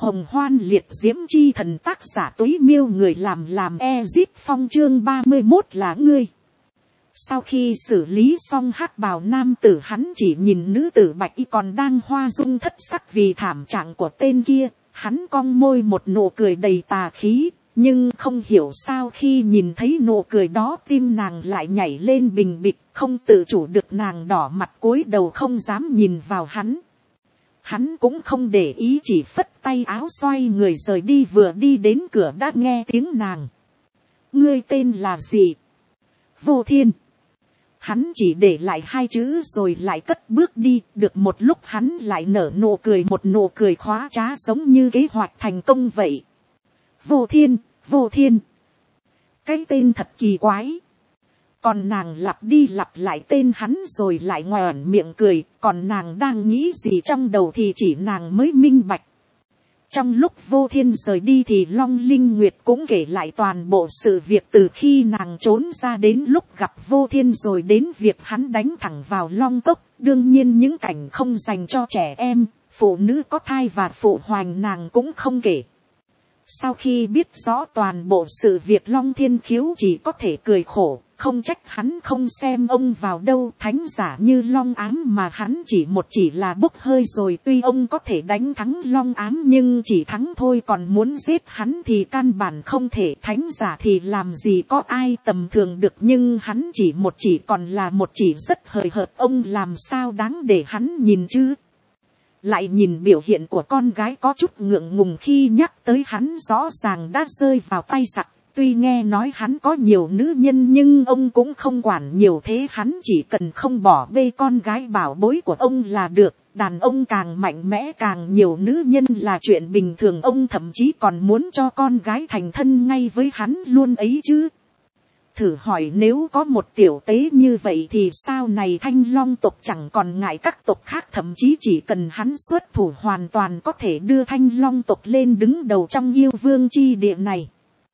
Hồng hoan liệt diễm chi thần, tác giả Túy Miêu, người làm Ezip Phong, chương 31 là ngươi. Sau khi xử lý xong hắc bào nam tử, hắn chỉ nhìn nữ tử bạch y còn đang hoa dung thất sắc vì thảm trạng của tên kia, hắn cong môi một nụ cười đầy tà khí, nhưng không hiểu sao khi nhìn thấy nụ cười đó tim nàng lại nhảy lên bình bịch, không tự chủ được nàng đỏ mặt cúi đầu không dám nhìn vào hắn. Hắn cũng không để ý, chỉ phất tay áo xoay người rời đi, vừa đi đến cửa đã nghe tiếng nàng. Ngươi tên là gì? Vô Thiên. Hắn chỉ để lại hai chữ rồi lại cất bước đi, được một lúc hắn lại nở nụ cười, một nụ cười khóa trá giống như kế hoạch thành công vậy. Vô Thiên, Vô Thiên. Cái tên thật kỳ quái. Còn nàng lặp đi lặp lại tên hắn rồi lại ngoẻn miệng cười, còn nàng đang nghĩ gì trong đầu thì chỉ nàng mới minh bạch. Trong lúc Vô Thiên rời đi thì Long Linh Nguyệt cũng kể lại toàn bộ sự việc từ khi nàng trốn ra đến lúc gặp Vô Thiên, rồi đến việc hắn đánh thẳng vào Long Cốc. Đương nhiên những cảnh không dành cho trẻ em, phụ nữ có thai và phụ hoành nàng cũng không kể. Sau khi biết rõ toàn bộ sự việc, Long Thiên Khiếu chỉ có thể cười khổ, không trách hắn không xem ông vào đâu. Thánh giả như Long Ám mà hắn chỉ là bốc hơi rồi, tuy ông có thể đánh thắng Long Ám nhưng chỉ thắng thôi, còn muốn giết hắn thì căn bản không thể. Thánh giả thì làm gì có ai tầm thường được, nhưng hắn chỉ còn là một chỉ rất hời hợt, ông làm sao đáng để hắn nhìn chứ. Lại nhìn biểu hiện của con gái có chút ngượng ngùng khi nhắc tới hắn, rõ ràng đã rơi vào tay giặc. Tuy nghe nói hắn có nhiều nữ nhân nhưng ông cũng không quản nhiều thế, hắn chỉ cần không bỏ bê con gái bảo bối của ông là được. Đàn ông càng mạnh mẽ càng nhiều nữ nhân là chuyện bình thường, ông thậm chí còn muốn cho con gái thành thân ngay với hắn luôn ấy chứ. Thử hỏi nếu có một tiểu tế như vậy thì sao này Thanh Long tộc chẳng còn ngại các tộc khác, thậm chí chỉ cần hắn xuất thủ hoàn toàn có thể đưa Thanh Long tộc lên đứng đầu trong yêu vương chi địa này.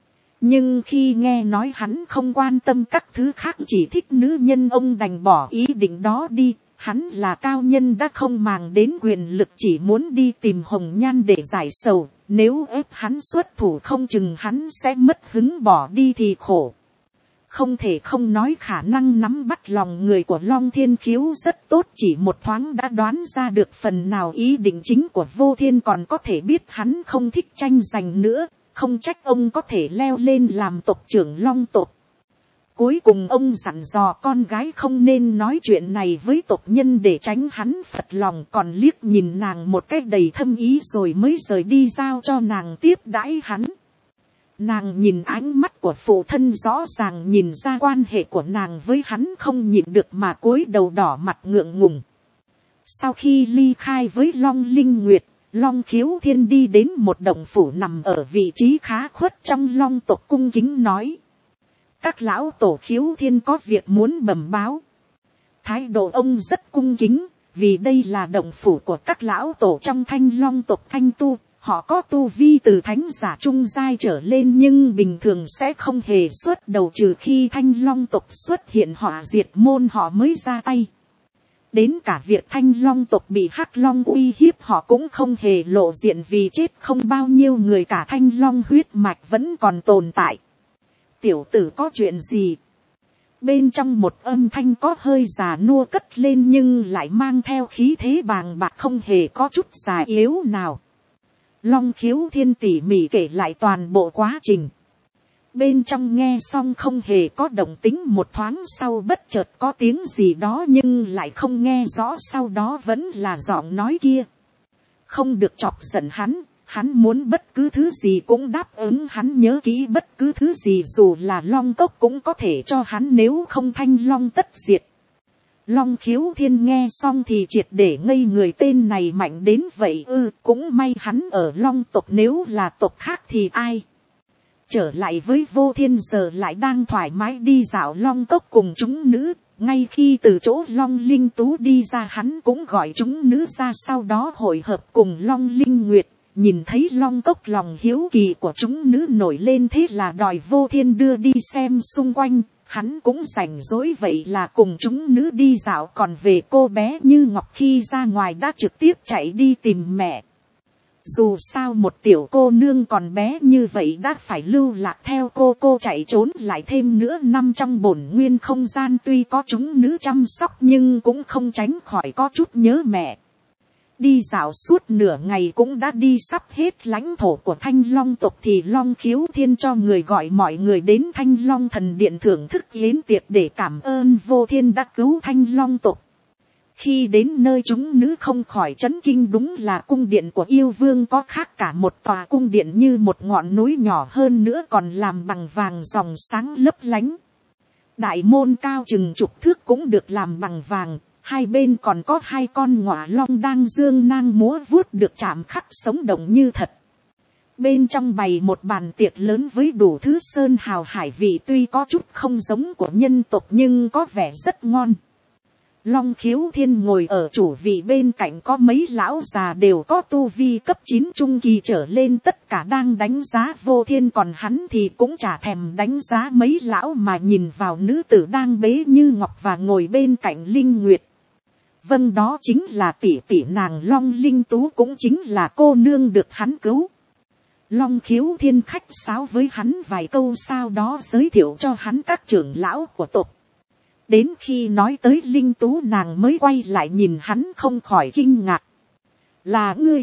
Nhưng khi nghe nói hắn không quan tâm các thứ khác, chỉ thích nữ nhân, ông đành bỏ ý định đó đi. Hắn là cao nhân đã không màng đến quyền lực, chỉ muốn đi tìm Hồng Nhan để giải sầu. Nếu ép hắn xuất thủ không chừng hắn sẽ mất hứng bỏ đi thì khổ. Không thể không nói khả năng nắm bắt lòng người của Long Thiên Khiếu rất tốt, chỉ một thoáng đã đoán ra được phần nào ý định chính của Vô Thiên, còn có thể biết hắn không thích tranh giành nữa, không trách ông có thể leo lên làm tộc trưởng Long tộc. Cuối cùng ông dặn dò con gái không nên nói chuyện này với tộc nhân để tránh hắn phật lòng, còn liếc nhìn nàng một cách đầy thâm ý rồi mới rời đi giao cho nàng tiếp đãi hắn. Nàng nhìn ánh mắt của phụ thân, rõ ràng nhìn ra quan hệ của nàng với hắn, không nhịn được mà cúi đầu đỏ mặt ngượng ngùng. Sau khi ly khai với Long Linh Nguyệt, Long Khiếu Thiên đi đến một động phủ nằm ở vị trí khá khuất trong Long tộc, cung kính nói: các lão tổ, Khiếu Thiên có việc muốn bẩm báo. Thái độ ông rất cung kính, vì đây là động phủ của các lão tổ trong Thanh Long tộc Thanh Tu. Họ có tu vi từ thánh giả trung giai trở lên, nhưng bình thường sẽ không hề xuất đầu, trừ khi Thanh Long tộc xuất hiện họa diệt môn họ mới ra tay. Đến cả việc Thanh Long tộc bị Hắc Long uy hiếp họ cũng không hề lộ diện, vì chết không bao nhiêu người, cả Thanh Long huyết mạch vẫn còn tồn tại. Tiểu tử có chuyện gì? Bên trong một âm thanh có hơi già nua cất lên, nhưng lại mang theo khí thế bàng bạc, không hề có chút già yếu nào. Long Khiếu Thiên tỉ mỉ kể lại toàn bộ quá trình. Bên trong nghe xong không hề có động tính, một thoáng sau bất chợt có tiếng gì đó nhưng lại không nghe rõ, sau đó vẫn là giọng nói kia. Không được chọc giận hắn, hắn muốn bất cứ thứ gì cũng đáp ứng, hắn nhớ kỹ bất cứ thứ gì dù là Long Cốc cũng có thể cho hắn, nếu không Thanh Long tất diệt. Long Khiếu Thiên nghe xong thì triệt để ngây người, tên này mạnh đến vậy ư? Cũng may hắn ở Long tộc, nếu là tộc khác thì ai? Trở lại với Vô Thiên giờ lại đang thoải mái đi dạo Long Cốc cùng chúng nữ. Ngay khi từ chỗ Long Linh Tú đi ra, hắn cũng gọi chúng nữ ra, sau đó hội hợp cùng Long Linh Nguyệt. Nhìn thấy Long Cốc, lòng hiếu kỳ của chúng nữ nổi lên, thế là đòi Vô Thiên đưa đi xem xung quanh. Hắn cũng rảnh rỗi vậy là cùng chúng nữ đi dạo, còn về cô bé Như Ngọc khi ra ngoài đã trực tiếp chạy đi tìm mẹ. Dù sao một tiểu cô nương còn bé như vậy đã phải lưu lạc theo cô chạy trốn, lại thêm nữa năm trong bổn nguyên không gian tuy có chúng nữ chăm sóc nhưng cũng không tránh khỏi có chút nhớ mẹ. Đi dạo suốt nửa ngày cũng đã đi sắp hết lãnh thổ của Thanh Long tộc thì Long Khiếu Thiên cho người gọi mọi người đến Thanh Long thần điện thưởng thức yến tiệc để cảm ơn Vô Thiên đã cứu Thanh Long tộc. Khi đến nơi chúng nữ không khỏi chấn kinh, đúng là cung điện của yêu vương có khác cả một tòa cung điện như một ngọn núi nhỏ, hơn nữa còn làm bằng vàng ròng sáng lấp lánh. Đại môn cao chừng chục thước cũng được làm bằng vàng, hai bên còn có hai con ngọa long đang dương nang múa vuốt được chạm khắc sống động như thật. Bên trong bày một bàn tiệc lớn với đủ thứ sơn hào hải vị, tuy có chút không giống của nhân tộc nhưng có vẻ rất ngon. Long Khiếu Thiên ngồi ở chủ vị, bên cạnh có mấy lão già đều có tu vi cấp 9 trung kỳ trở lên, tất cả đang đánh giá Vô Thiên, còn hắn thì cũng chả thèm đánh giá mấy lão mà nhìn vào nữ tử đang bế như ngọc và ngồi bên cạnh Linh Nguyệt. Vâng, đó chính là tỷ tỷ nàng Long Linh Tú, cũng chính là cô nương được hắn cứu. Long Khiếu Thiên khách sáo với hắn vài câu, sau đó giới thiệu cho hắn các trưởng lão của tộc. Đến khi nói tới Linh Tú, nàng mới quay lại nhìn hắn không khỏi kinh ngạc. Là ngươi?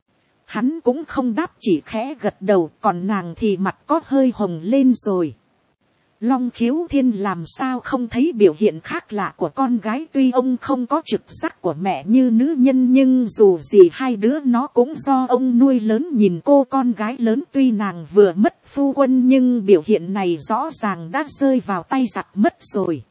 Hắn cũng không đáp, chỉ khẽ gật đầu, còn nàng thì mặt có hơi hồng lên rồi. Long Khiếu Thiên làm sao không thấy biểu hiện khác lạ của con gái, tuy ông không có trực giác của mẹ như nữ nhân nhưng dù gì hai đứa nó cũng do ông nuôi lớn. Nhìn cô con gái lớn, tuy nàng vừa mất phu quân nhưng biểu hiện này rõ ràng đã rơi vào tay giặc mất rồi.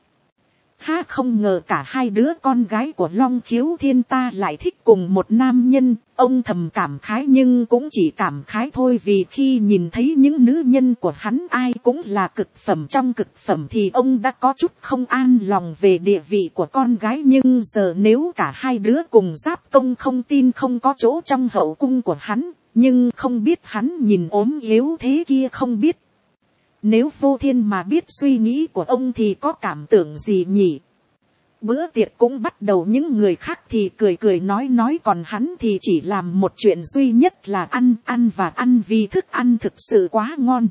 Ha, không ngờ cả hai đứa con gái của Long Khiếu Thiên ta lại thích cùng một nam nhân. Ông thầm cảm khái nhưng cũng chỉ cảm khái thôi, vì khi nhìn thấy những nữ nhân của hắn ai cũng là cực phẩm trong cực phẩm thì ông đã có chút không an lòng về địa vị của con gái. Nhưng giờ nếu cả hai đứa cùng giáp công, không tin không có chỗ trong hậu cung của hắn. Nhưng không biết hắn nhìn ốm yếu thế kia, không biết nếu Vô Thiên mà biết suy nghĩ của ông thì có cảm tưởng gì nhỉ? Bữa tiệc cũng bắt đầu, những người khác thì cười cười nói, còn hắn thì chỉ làm một chuyện duy nhất là ăn và ăn, vì thức ăn thực sự quá ngon.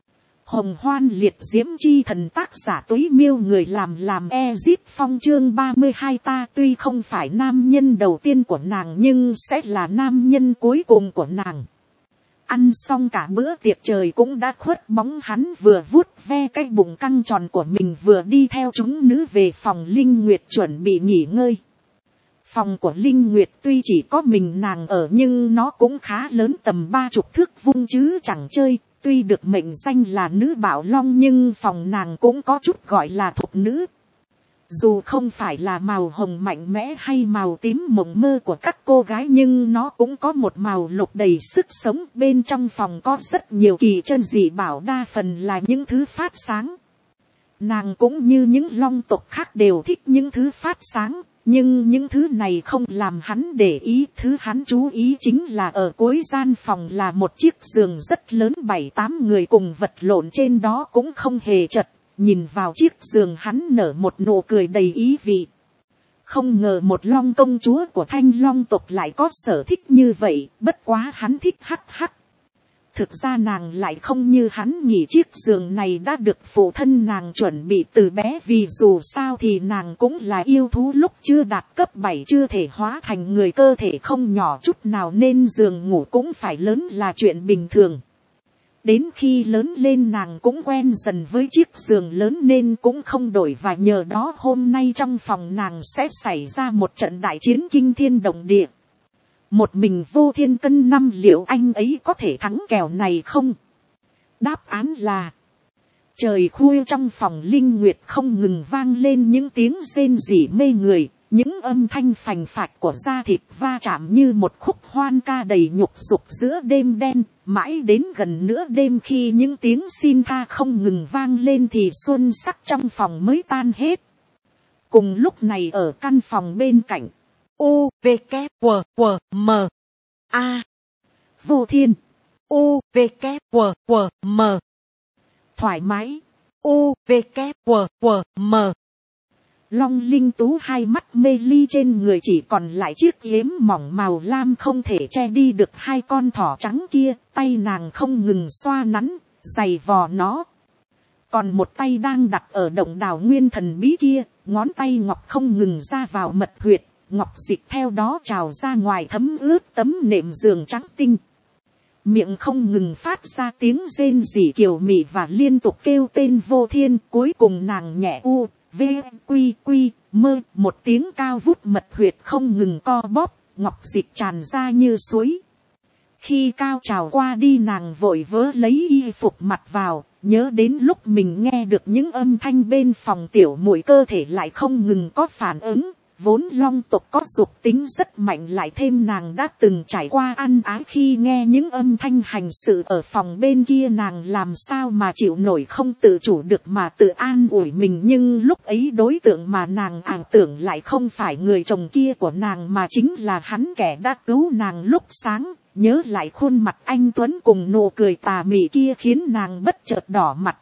Hồng Hoan Liệt Diễm Chi Thần, tác giả Túy Miêu, người làm Ezip Phong, chương 32. Ta tuy không phải nam nhân đầu tiên của nàng nhưng sẽ là nam nhân cuối cùng của nàng. Ăn xong cả bữa tiệc trời cũng đã khuất bóng, hắn vừa vuốt ve cái bụng căng tròn của mình vừa đi theo chúng nữ về phòng Linh Nguyệt chuẩn bị nghỉ ngơi. Phòng của Linh Nguyệt tuy chỉ có mình nàng ở nhưng nó cũng khá lớn, tầm 30 thước vuông chứ chẳng chơi. Tuy được mệnh danh là nữ bảo long nhưng phòng nàng cũng có chút gọi là thục nữ. Dù không phải là màu hồng mạnh mẽ hay màu tím mộng mơ của các cô gái nhưng nó cũng có một màu lục đầy sức sống. Bên trong phòng có rất nhiều kỳ chân dị bảo, đa phần là những thứ phát sáng. Nàng cũng như những long tộc khác đều thích những thứ phát sáng, nhưng những thứ này không làm hắn để ý. Thứ hắn chú ý chính là ở cuối gian phòng là một chiếc giường rất lớn, 7-8 người cùng vật lộn trên đó cũng không hề chật. Nhìn vào chiếc giường hắn nở một nụ cười đầy ý vị. Không ngờ một long công chúa của Thanh Long tộc lại có sở thích như vậy, bất quá hắn thích hắc hắc. Thực ra nàng lại không như hắn nghĩ, chiếc giường này đã được phụ thân nàng chuẩn bị từ bé, vì dù sao thì nàng cũng là yêu thú, lúc chưa đạt cấp 7 chưa thể hóa thành người, cơ thể không nhỏ chút nào nên giường ngủ cũng phải lớn là chuyện bình thường. Đến khi lớn lên nàng cũng quen dần với chiếc giường lớn nên cũng không đổi, và nhờ đó hôm nay trong phòng nàng sẽ xảy ra một trận đại chiến kinh thiên động địa. Một mình Vô Thiên cân năm liệu anh ấy có thể thắng kèo này không? Đáp án là trời khuya trong phòng Linh Nguyệt không ngừng vang lên những tiếng rên rỉ mê người, những âm thanh phành phạch của da thịt va chạm như một khúc hoan ca đầy nhục dục giữa đêm đen. Mãi đến gần nửa đêm khi những tiếng xin tha không ngừng vang lên thì xuân sắc trong phòng mới tan hết. Cùng lúc này ở căn phòng bên cạnh, U, V, K, W, W, M, A. Vô Thiên. U, V, K, W, W, M. Thoải mái. U, V, K, W, W, M. Long linh tú hai mắt mê ly, trên người chỉ còn lại chiếc yếm mỏng màu lam không thể che đi được hai con thỏ trắng kia, tay nàng không ngừng xoa nắn, giày vò nó. Còn một tay đang đặt ở động đào nguyên thần bí kia, ngón tay ngọc không ngừng ra vào mật huyệt, ngọc dịch theo đó trào ra ngoài thấm ướt tấm nệm giường trắng tinh. Miệng không ngừng phát ra tiếng rên rỉ kiều mị và liên tục kêu tên vô thiên, cuối cùng nàng nhẹ u, v, quy quy, mơ, một tiếng cao vút mật huyệt không ngừng co bóp, ngọc dịch tràn ra như suối. Khi cao trào qua đi nàng vội vớ lấy y phục mặc vào, nhớ đến lúc mình nghe được những âm thanh bên phòng tiểu muội cơ thể lại không ngừng có phản ứng. Vốn long tộc có dục tính rất mạnh, lại thêm nàng đã từng trải qua ăn ái, khi nghe những âm thanh hành sự ở phòng bên kia nàng làm sao mà chịu nổi, không tự chủ được mà tự an ủi mình. Nhưng lúc ấy đối tượng mà nàng ảo tưởng lại không phải người chồng kia của nàng, mà chính là hắn, kẻ đã cứu nàng lúc sáng. Nhớ lại khuôn mặt anh tuấn cùng nụ cười tà mị kia khiến nàng bất chợt đỏ mặt.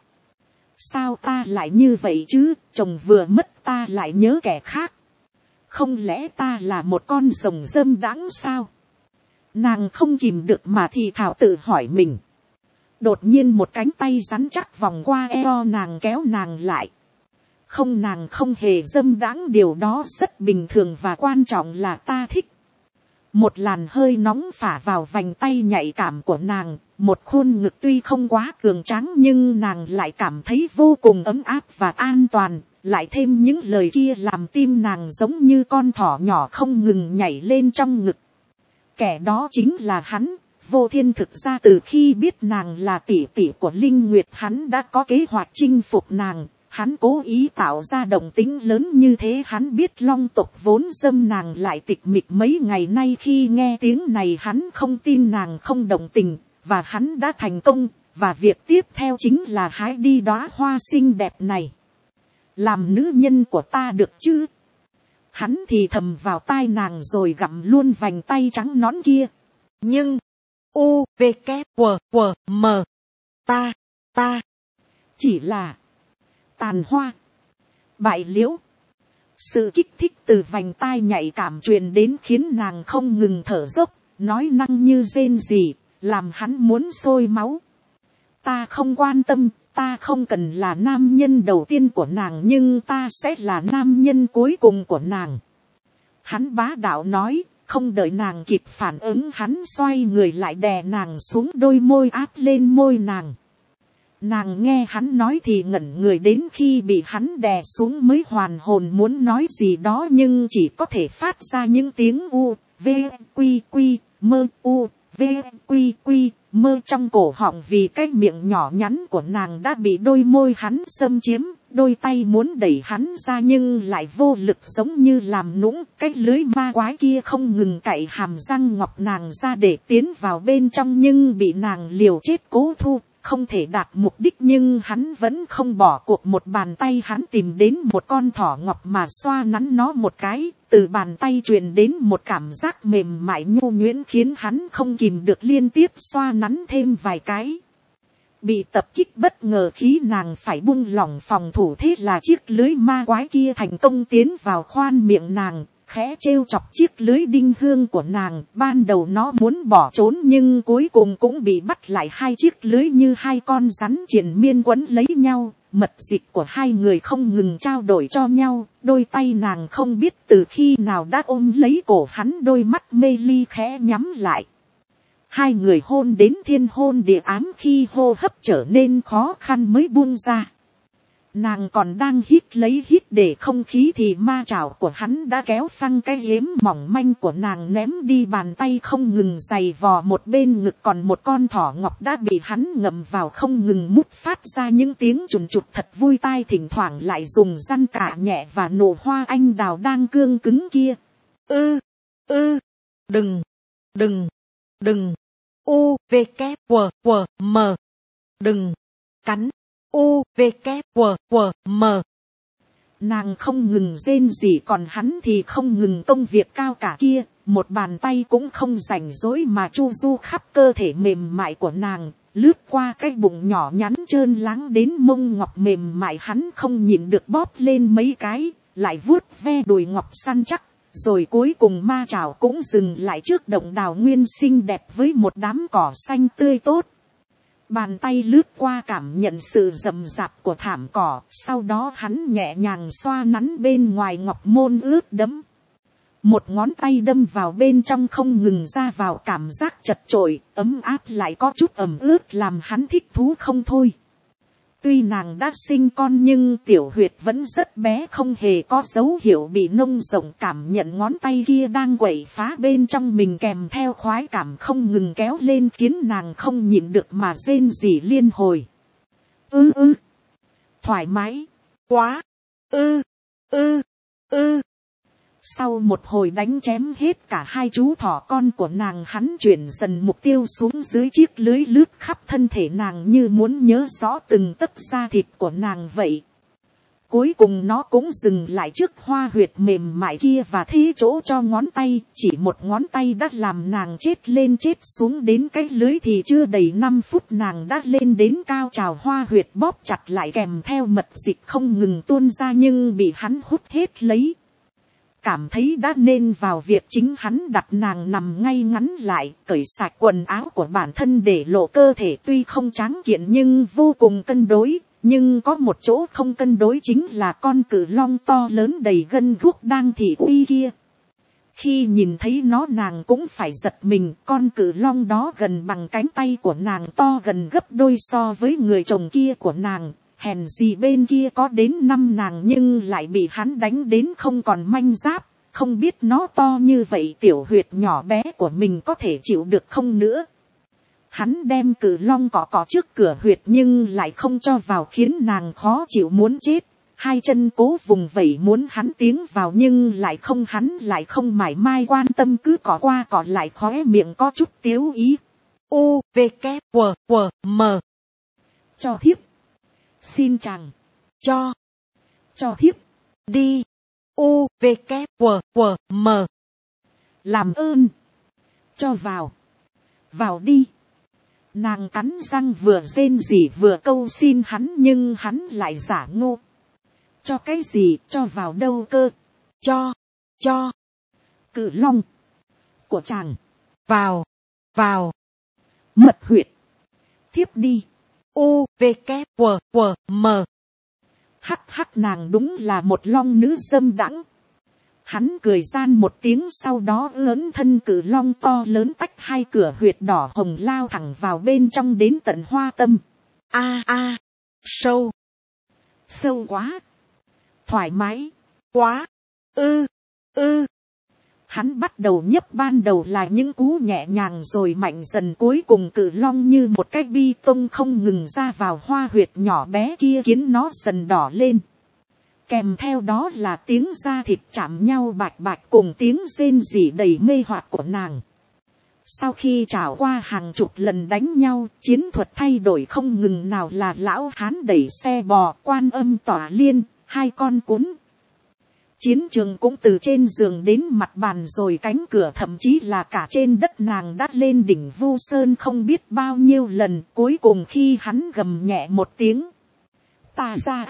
Sao ta lại như vậy chứ, chồng vừa mất ta lại nhớ kẻ khác. Không lẽ ta là một con rồng dâm đãng sao? Nàng không kìm được mà thì thảo tự hỏi mình. Đột nhiên một cánh tay rắn chắc vòng qua eo nàng, kéo nàng lại. Không, nàng không hề dâm đãng, điều đó rất bình thường, và quan trọng là ta thích. Một làn hơi nóng phả vào vành tay nhạy cảm của nàng, một khuôn ngực tuy không quá cường tráng nhưng nàng lại cảm thấy vô cùng ấm áp và an toàn. Lại thêm những lời kia làm tim nàng giống như con thỏ nhỏ không ngừng nhảy lên trong ngực. Kẻ đó chính là hắn, Vô Thiên. Thực ra từ khi biết nàng là tỷ tỷ của Linh Nguyệt, hắn đã có kế hoạch chinh phục nàng. Hắn cố ý tạo ra động tĩnh lớn như thế. Hắn biết long tộc vốn dâm nàng lại tịch mịch mấy ngày nay, khi nghe tiếng này hắn không tin nàng không động tình, và hắn đã thành công. Và việc tiếp theo chính là hái đi đóa hoa xinh đẹp này. Làm nữ nhân của ta được chứ? Hắn thì thầm vào tai nàng rồi gặm luôn vành tay trắng nõn kia. Nhưng, u, v, k, w, m, ta, chỉ là tàn hoa, bại liễu. Sự kích thích từ vành tai nhạy cảm truyền đến khiến nàng không ngừng thở dốc, nói năng như rên rỉ, làm hắn muốn sôi máu. Ta không quan tâm. Ta không cần là nam nhân đầu tiên của nàng, nhưng ta sẽ là nam nhân cuối cùng của nàng. Hắn bá đạo nói, không đợi nàng kịp phản ứng, hắn xoay người lại đè nàng xuống, đôi môi áp lên môi nàng. Nàng nghe hắn nói thì ngẩn người, đến khi bị hắn đè xuống mới hoàn hồn muốn nói gì đó, nhưng chỉ có thể phát ra những tiếng u, v, quy quy, mơ, u, v, quy quy, mơ trong cổ họng, vì cái miệng nhỏ nhắn của nàng đã bị đôi môi hắn xâm chiếm. Đôi tay muốn đẩy hắn ra nhưng lại vô lực, giống như làm nũng. Cái lưới ma quái kia không ngừng cạy hàm răng ngọc nàng ra để tiến vào bên trong, nhưng bị nàng liều chết cố thu, không thể đạt mục đích. Nhưng hắn vẫn không bỏ cuộc, một bàn tay hắn tìm đến một con thỏ ngọc mà xoa nắn nó một cái. Từ bàn tay truyền đến một cảm giác mềm mại nhu nhuyễn, khiến hắn không kìm được liên tiếp xoa nắn thêm vài cái. Bị tập kích bất ngờ, khí nàng phải buông lỏng phòng thủ, thế là chiếc lưới ma quái kia thành công tiến vào khoan miệng nàng, khẽ trêu chọc chiếc lưới đinh hương của nàng. Ban đầu nó muốn bỏ trốn nhưng cuối cùng cũng bị bắt lại, hai chiếc lưới như hai con rắn triền miên quấn lấy nhau. Mật dịch của hai người không ngừng trao đổi cho nhau, đôi tay nàng không biết từ khi nào đã ôm lấy cổ hắn, đôi mắt mê ly khẽ nhắm lại. Hai người hôn đến thiên hôn địa ám, khi hô hấp trở nên khó khăn mới buông ra. Nàng còn đang hít lấy hít để không khí thì ma trảo của hắn đã kéo phăng cái yếm mỏng manh của nàng ném đi, bàn tay không ngừng giày vò một bên ngực, còn một con thỏ ngọc đã bị hắn ngậm vào không ngừng mút phát ra những tiếng chùn chụt thật vui tai, thỉnh thoảng lại dùng răn cạ nhẹ và nổ hoa anh đào đang cương cứng kia. Đừng, u, v, k, w, m, đừng, cắn, u, v, k, w, m. Nàng không ngừng rên rỉ, còn hắn thì không ngừng công việc cao cả kia, một bàn tay cũng không rảnh rỗi mà chu du khắp cơ thể mềm mại của nàng, lướt qua cái bụng nhỏ nhắn trơn láng đến mông ngọc mềm mại, hắn không nhịn được bóp lên mấy cái, lại vuốt ve đùi ngọc săn chắc, rồi cuối cùng ma trảo cũng dừng lại trước động đào nguyên xinh đẹp với một đám cỏ xanh tươi tốt. Bàn tay lướt qua cảm nhận sự rậm rạp của thảm cỏ, sau đó hắn nhẹ nhàng xoa nắn bên ngoài ngọc môn ướt đẫm. Một ngón tay đâm vào bên trong không ngừng ra vào, cảm giác chật chội, ấm áp lại có chút ẩm ướt làm hắn thích thú không thôi. Tuy nàng đã sinh con nhưng tiểu huyệt vẫn rất bé, không hề có dấu hiệu bị nông rộng, cảm nhận ngón tay kia đang quậy phá bên trong mình kèm theo khoái cảm không ngừng kéo lên khiến nàng không nhịn được mà rên rỉ liên hồi. Thoải mái, quá, Sau một hồi đánh chém hết cả hai chú thỏ con của nàng, hắn chuyển dần mục tiêu xuống dưới chiếc lưới lướt khắp thân thể nàng như muốn nhớ rõ từng tấc da thịt của nàng vậy. Cuối cùng nó cũng dừng lại trước hoa huyệt mềm mại kia và thế chỗ cho ngón tay, chỉ một ngón tay đã làm nàng chết lên chết xuống. Đến cái lưới thì chưa đầy 5 phút nàng đã lên đến cao trào, hoa huyệt bóp chặt lại kèm theo mật dịch không ngừng tuôn ra nhưng bị hắn hút hết lấy. Cảm thấy đã nên vào việc chính, hắn đặt nàng nằm ngay ngắn lại, cởi sạch quần áo của bản thân để lộ cơ thể tuy không tráng kiện nhưng vô cùng cân đối. Nhưng có một chỗ không cân đối chính là con cự long to lớn đầy gân guốc đang thị uy kia. Khi nhìn thấy nó nàng cũng phải giật mình, con cự long đó gần bằng cánh tay của nàng, to gần gấp đôi so với người chồng kia của nàng. Hèn gì bên kia có đến 5 nàng nhưng lại bị hắn đánh đến không còn manh giáp, không biết nó to như vậy tiểu huyệt nhỏ bé của mình có thể chịu được không nữa. Hắn đem cự long cọ cọ trước cửa huyệt nhưng lại không cho vào khiến nàng khó chịu muốn chết. Hai chân cố vùng vẫy muốn hắn tiến vào nhưng lại không, hắn lại không mảy may quan tâm, cứ cọ qua cọ lại, khóe miệng có chút tiếu ý. U, V, K, W, W, M. Cho thiếp. Xin chàng. Cho thiếp. Đi. U, V, K, W, W, M. Làm ơn. Cho vào. Vào đi. Nàng cắn răng vừa rên rỉ vừa câu xin hắn nhưng hắn lại giả ngô. Cho cái gì, cho vào đâu cơ. Cho. Cự long. Của chàng. Vào. Mật huyệt. Thiếp đi. U, V, K, W, W, M. Hắc nàng đúng là một long nữ dâm đãng. Hắn cười gian một tiếng, sau đó ướn thân cự long to lớn tách hai cửa huyệt đỏ hồng lao thẳng vào bên trong đến tận hoa tâm. Sâu quá, thoải mái quá, Hắn bắt đầu nhấp, ban đầu là những cú nhẹ nhàng rồi mạnh dần, cuối cùng cự long như một cái bi tông không ngừng ra vào hoa huyệt nhỏ bé kia khiến nó dần đỏ lên. Kèm theo đó là tiếng da thịt chạm nhau bạch bạch cùng tiếng rên rỉ đầy mê hoặc của nàng. Sau khi trải qua hàng chục lần đánh nhau, chiến thuật thay đổi không ngừng, nào là lão hán đẩy xe bò, quan âm tỏa liên, 2 con cún. Chiến trường cũng từ trên giường đến mặt bàn rồi cánh cửa, thậm chí là cả trên đất nàng đã lên đỉnh Vu Sơn không biết bao nhiêu lần. Cuối cùng khi hắn gầm nhẹ một tiếng, ta ra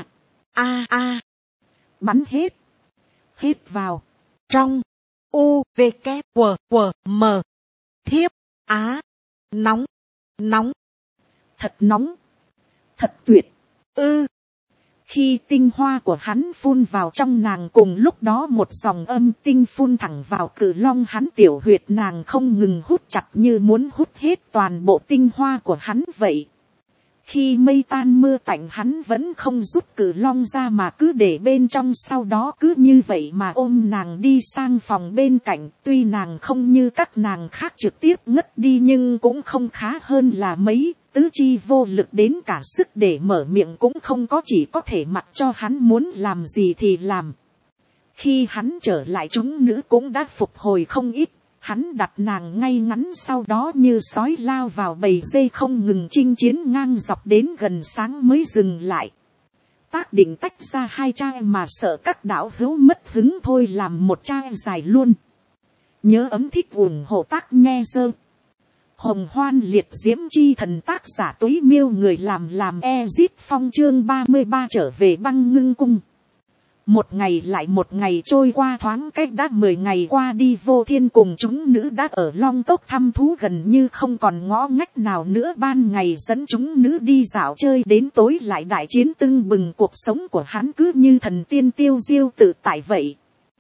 bắn hết vào trong. U, V, K, W, W, M. Thiếp. Nóng, thật nóng, thật tuyệt. Khi tinh hoa của hắn phun vào trong nàng, cùng lúc đó một dòng âm tinh phun thẳng vào cự long hắn, tiểu huyệt nàng không ngừng hút chặt như muốn hút hết toàn bộ tinh hoa của hắn vậy. Khi mây tan mưa tạnh hắn vẫn không rút cự long ra mà cứ để bên trong, sau đó cứ như vậy mà ôm nàng đi sang phòng bên cạnh. Tuy nàng không như các nàng khác trực tiếp ngất đi nhưng cũng không khá hơn là mấy, tứ chi vô lực đến cả sức để mở miệng cũng không có, chỉ có thể mặc cho hắn muốn làm gì thì làm. Khi hắn trở lại chúng nữ cũng đã phục hồi không ít. Hắn đặt nàng ngay ngắn, sau đó như sói lao vào bầy dê không ngừng chinh chiến ngang dọc đến gần sáng mới dừng lại. Tác định tách ra 2 chai mà sợ các đạo hữu mất hứng thôi làm một chai dài luôn. Nhớ ấm thích ủng hộ tác nghe dơ. Hồng Hoan Liệt Diễm Chi Thần, tác giả Túy Miêu, người làm Ezit Phong, chương 33 trở về băng ngưng cung. Một ngày lại một ngày trôi qua, thoáng cách đã 10 ngày qua đi. Vô Thiên cùng chúng nữ đã ở Long Cốc thăm thú gần như không còn ngõ ngách nào nữa. Ban ngày dẫn chúng nữ đi dạo chơi, đến tối lại đại chiến tưng bừng. Cuộc sống của hắn cứ như thần tiên tiêu diêu tự tại vậy.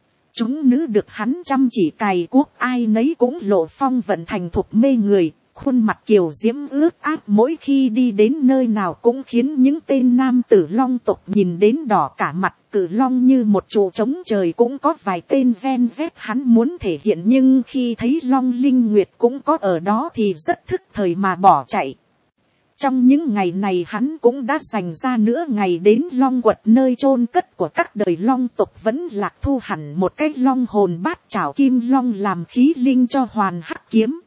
Chúng nữ được hắn chăm chỉ cày cuốc, ai nấy cũng lộ phong vận thành thục mê người. Khuôn mặt kiều diễm ướt át, mỗi khi đi đến nơi nào cũng khiến những tên nam tử Long tộc nhìn đến đỏ cả mặt. Cự long như một trụ trống trời, cũng có vài tên gen z hắn muốn thể hiện, nhưng khi thấy Long Linh Nguyệt cũng có ở đó thì rất thức thời mà bỏ chạy. Trong những ngày này hắn cũng đã dành ra nửa ngày đến Long Quật, nơi chôn cất của các đời Long tộc, vẫn lạc thu hẳn một cái long hồn bát trảo kim long làm khí linh cho Hoàn Hắc kiếm.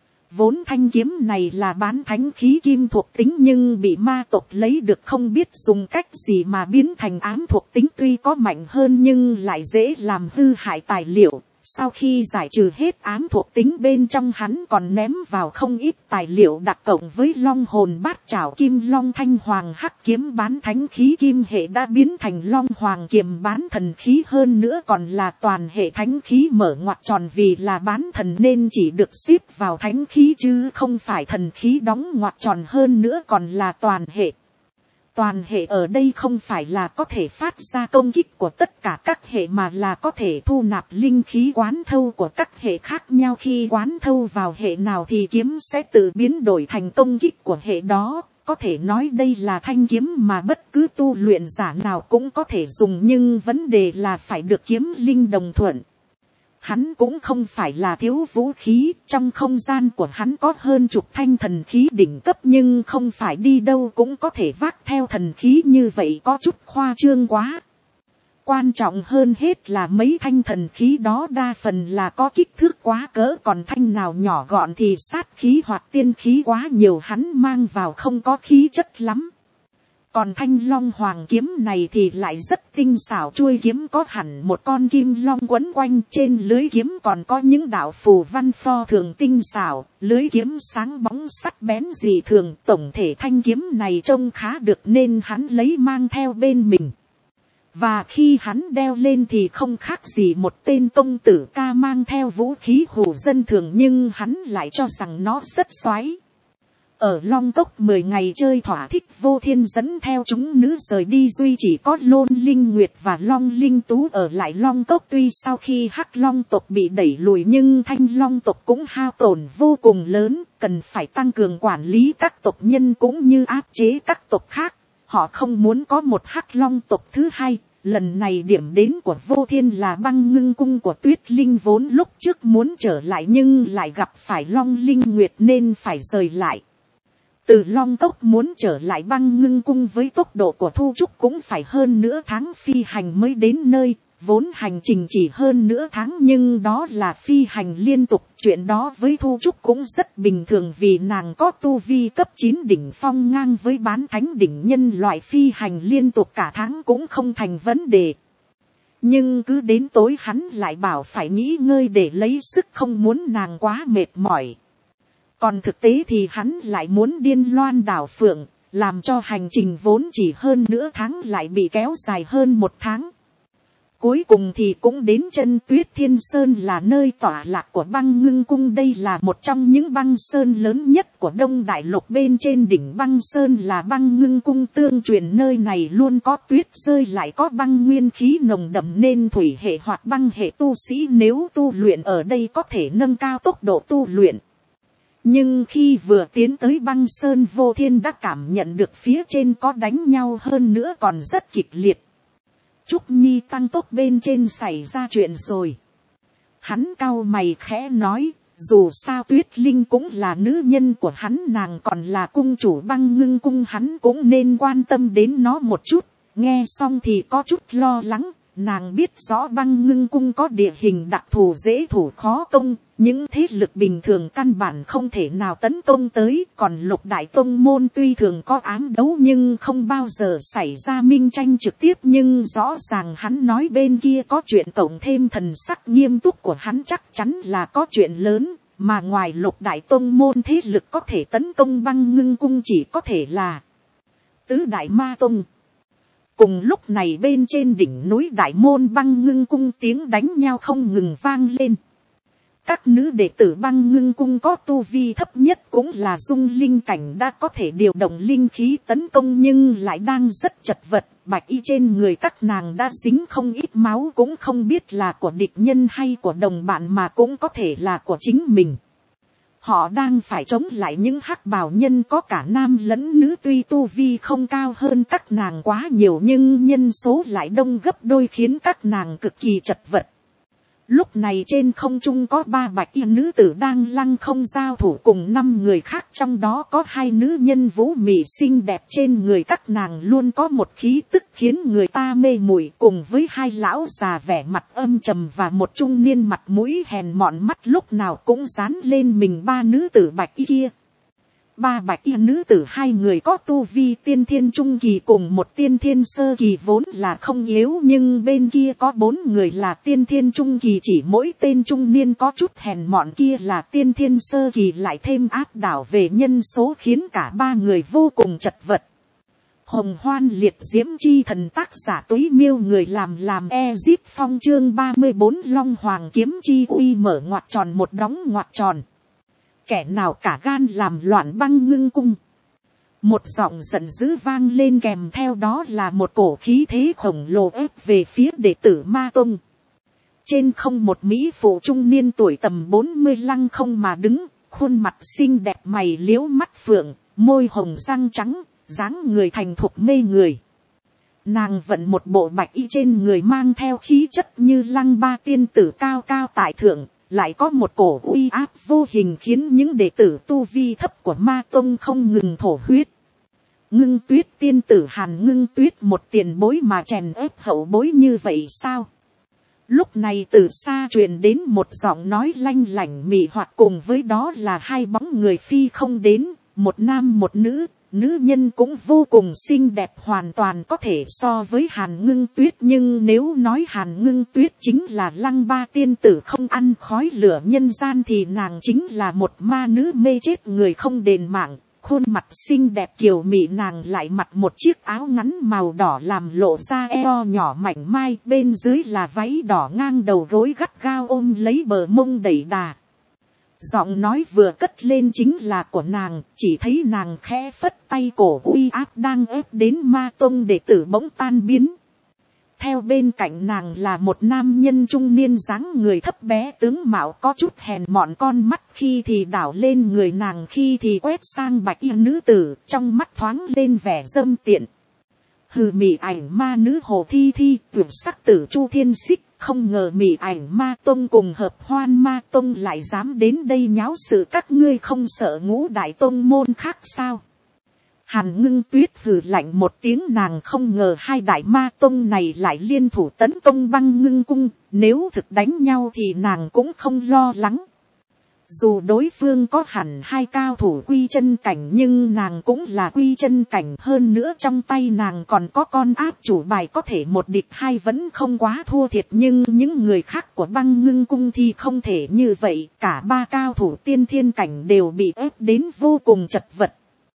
Vốn thanh kiếm này là bán thánh khí kim thuộc tính, nhưng bị ma tộc lấy được không biết dùng cách gì mà biến thành ám thuộc tính, tuy có mạnh hơn nhưng lại dễ làm hư hại tài liệu. Sau khi giải trừ hết ám thuộc tính bên trong, hắn còn ném vào không ít tài liệu đặc cộng với long hồn bát trảo kim long. Thanh hoàng hắc kiếm bán thánh khí kim hệ đã biến thành long hoàng kiềm bán thần khí, hơn nữa còn là toàn hệ thánh khí mở ngoặc tròn, vì là bán thần nên chỉ được xếp vào thánh khí chứ không phải thần khí đóng ngoặc tròn, hơn nữa còn là toàn hệ. Toàn hệ ở đây không phải là có thể phát ra công kích của tất cả các hệ, mà là có thể thu nạp linh khí quán thâu của các hệ khác nhau. Khi quán thâu vào hệ nào thì kiếm sẽ tự biến đổi thành công kích của hệ đó. Có thể nói đây là thanh kiếm mà bất cứ tu luyện giả nào cũng có thể dùng, nhưng vấn đề là phải được kiếm linh đồng thuận. Hắn cũng không phải là thiếu vũ khí, trong không gian của hắn có hơn chục thanh thần khí đỉnh cấp, nhưng không phải đi đâu cũng có thể vác theo thần khí như vậy, có chút khoa trương quá. Quan trọng hơn hết là mấy thanh thần khí đó đa phần là có kích thước quá cỡ, còn thanh nào nhỏ gọn thì sát khí hoặc tiên khí quá nhiều, hắn mang vào không có khí chất lắm. Còn thanh long hoàng kiếm này thì lại rất tinh xảo, chuôi kiếm có hẳn một con kim long quấn quanh, trên lưới kiếm còn có những đạo phù văn pho thường tinh xảo, lưới kiếm sáng bóng sắc bén dị thường. Tổng thể thanh kiếm này trông khá được nên hắn lấy mang theo bên mình. Và khi hắn đeo lên thì không khác gì một tên công tử ca mang theo vũ khí hù dân thường, nhưng hắn lại cho rằng nó rất xoáy. Ở Long Cốc 10 ngày chơi thỏa thích, Vô Thiên dẫn theo chúng nữ rời đi, duy chỉ có Lôn Linh Nguyệt và Long Linh Tú ở lại Long Cốc. Tuy sau khi Hắc Long tộc bị đẩy lùi nhưng Thanh Long tộc cũng hao tổn vô cùng lớn, cần phải tăng cường quản lý các tộc nhân cũng như áp chế các tộc khác. Họ không muốn có một Hắc Long tộc thứ hai. Lần này điểm đến của Vô Thiên là Băng Ngưng cung của Tuyết Linh, vốn lúc trước muốn trở lại nhưng lại gặp phải Long Linh Nguyệt nên phải rời lại. Từ Long Cốc muốn trở lại Băng Ngưng cung với tốc độ của Thu Trúc cũng phải hơn nửa tháng phi hành mới đến nơi, vốn hành trình chỉ hơn nửa tháng nhưng đó là phi hành liên tục. Chuyện đó với Thu Trúc cũng rất bình thường, vì nàng có tu vi cấp 9 đỉnh phong ngang với bán thánh đỉnh nhân loại, phi hành liên tục cả tháng cũng không thành vấn đề. Nhưng cứ đến tối hắn lại bảo phải nghỉ ngơi để lấy sức, không muốn nàng quá mệt mỏi. Còn thực tế thì hắn lại muốn điên loan đảo phượng, làm cho hành trình vốn chỉ hơn nửa tháng lại bị kéo dài hơn một tháng. Cuối cùng thì cũng đến chân Tuyết Thiên Sơn, là nơi tọa lạc của Băng Ngưng cung. Đây là một trong những băng sơn lớn nhất của Đông Đại Lục, bên trên đỉnh băng sơn là Băng Ngưng cung tương truyền. Nơi này luôn có tuyết rơi, lại có băng nguyên khí nồng đậm nên thủy hệ hoặc băng hệ tu sĩ nếu tu luyện ở đây có thể nâng cao tốc độ tu luyện. Nhưng khi vừa tiến tới băng sơn, Vô Thiên đã cảm nhận được phía trên có đánh nhau, hơn nữa còn rất kịch liệt. Trúc Nhi tăng tốc bên trên xảy ra chuyện rồi. Hắn cau mày khẽ nói, dù sao Tuyết Linh cũng là nữ nhân của hắn, nàng còn là cung chủ Băng Ngưng cung, hắn cũng nên quan tâm đến nó một chút. Nghe xong thì có chút lo lắng, nàng biết rõ Băng Ngưng cung có địa hình đặc thù dễ thủ khó công, những thế lực bình thường căn bản không thể nào tấn công tới. Còn Lục Đại Tông môn tuy thường có ám đấu nhưng không bao giờ xảy ra minh tranh trực tiếp, nhưng rõ ràng hắn nói bên kia có chuyện, cộng thêm thần sắc nghiêm túc của hắn chắc chắn là có chuyện lớn. Mà ngoài Lục Đại Tông môn, thế lực có thể tấn công Băng Ngưng cung chỉ có thể là Tứ Đại Ma Tông Cùng lúc này bên trên đỉnh núi Đại Môn Băng Ngưng Cung tiếng đánh nhau không ngừng vang lên. Các nữ đệ tử Băng Ngưng Cung có tu vi thấp nhất cũng là dung linh cảnh đã có thể điều động linh khí tấn công nhưng lại đang rất chật vật. Bạch y trên người các nàng đã dính không ít máu, cũng không biết là của địch nhân hay của đồng bạn mà cũng có thể là của chính mình. Họ đang phải chống lại những hắc bào nhân có cả nam lẫn nữ, tuy tu vi không cao hơn các nàng quá nhiều nhưng nhân số lại đông gấp đôi khiến các nàng cực kỳ chật vật. Lúc này trên không trung có 3 bạch y nữ tử đang lăng không giao thủ cùng 5 người khác, trong đó có 2 nữ nhân vũ mị xinh đẹp, trên người các nàng luôn có một khí tức khiến người ta mê muội, cùng với 2 lão già vẻ mặt âm trầm và một trung niên mặt mũi hèn mọn, mắt lúc nào cũng dán lên mình 3 nữ tử bạch y kia. 3 bạch y nữ tử, 2 người có tu vi tiên thiên trung kỳ cùng một tiên thiên sơ kỳ vốn là không yếu, nhưng bên kia có 4 người là tiên thiên trung kỳ, chỉ mỗi tên trung niên có chút hèn mọn kia là tiên thiên sơ kỳ, lại thêm áp đảo về nhân số khiến cả 3 người vô cùng chật vật. Hồng Hoan Liệt Diễm Chi Thần, tác giả Túy Miêu, người làm Ezip Phong, chương 34 Long Hoàng Kiếm Chi uy, mở ngoặc tròn một đóng ngoặc tròn. Kẻ nào cả gan làm loạn Băng Ngưng Cung. Một giọng giận dữ vang lên, kèm theo đó là một cổ khí thế khổng lồ ép về phía đệ tử Ma Tông. Trên không một mỹ phụ trung niên tuổi tầm 40 lăng không mà đứng, khuôn mặt xinh đẹp, mày liễu mắt phượng, môi hồng răng trắng, dáng người thành thục mê người. Nàng vận một bộ bạch y trên người mang theo khí chất như Lăng Ba tiên tử cao cao tại thượng, lại có một cổ uy áp vô hình khiến những đệ tử tu vi thấp của Ma Tông không ngừng thổ huyết. Ngưng Tuyết tiên tử Hàn Ngưng Tuyết, một tiền bối mà chèn ép hậu bối như vậy sao? Lúc này từ xa truyền đến một giọng nói lanh lảnh mị hoặc, cùng với đó là 2 bóng người phi không đến, một nam một nữ. Nữ nhân cũng vô cùng xinh đẹp, hoàn toàn có thể so với Hàn Ngưng Tuyết, nhưng nếu nói Hàn Ngưng Tuyết chính là Lăng Ba tiên tử không ăn khói lửa nhân gian thì nàng chính là một ma nữ mê chết người không đền mạng. Khuôn mặt xinh đẹp kiều mị, nàng lại mặc một chiếc áo ngắn màu đỏ làm lộ ra eo nhỏ mảnh mai, bên dưới là váy đỏ ngang đầu gối gắt gao ôm lấy bờ mông đẩy đà. Giọng nói vừa cất lên chính là của nàng, chỉ thấy nàng khẽ phất tay, cổ uy áp đang ép đến Ma Tông đệ tử bỗng tan biến. Theo bên cạnh nàng là một nam nhân trung niên, dáng người thấp bé, tướng mạo có chút hèn mọn, con mắt khi thì đảo lên người nàng, khi thì quét sang bạch y nữ tử, trong mắt thoáng lên vẻ dâm tiện. Hừ, mị ảnh ma nữ Hồ Thi Thi, tuyệt sắc tử Chu Thiên Xích, không ngờ mị ảnh Ma Tông cùng Hợp Hoan Ma Tông lại dám đến đây nháo sự, các ngươi không sợ Ngũ đại tông môn khác sao? Hàn Ngưng Tuyết hừ lạnh một tiếng, nàng không ngờ 2 đại ma tông này lại liên thủ tấn công Băng Ngưng Cung, nếu thực đánh nhau thì nàng cũng không lo lắng. Dù đối phương có hẳn 2 cao thủ quy chân cảnh nhưng nàng cũng là quy chân cảnh, hơn nữa trong tay nàng còn có con áp chủ bài có thể 1 địch 2, vẫn không quá thua thiệt, nhưng những người khác của Băng Ngưng Cung thì không thể như vậy, cả 3 cao thủ tiên thiên cảnh đều bị ép đến vô cùng chật vật.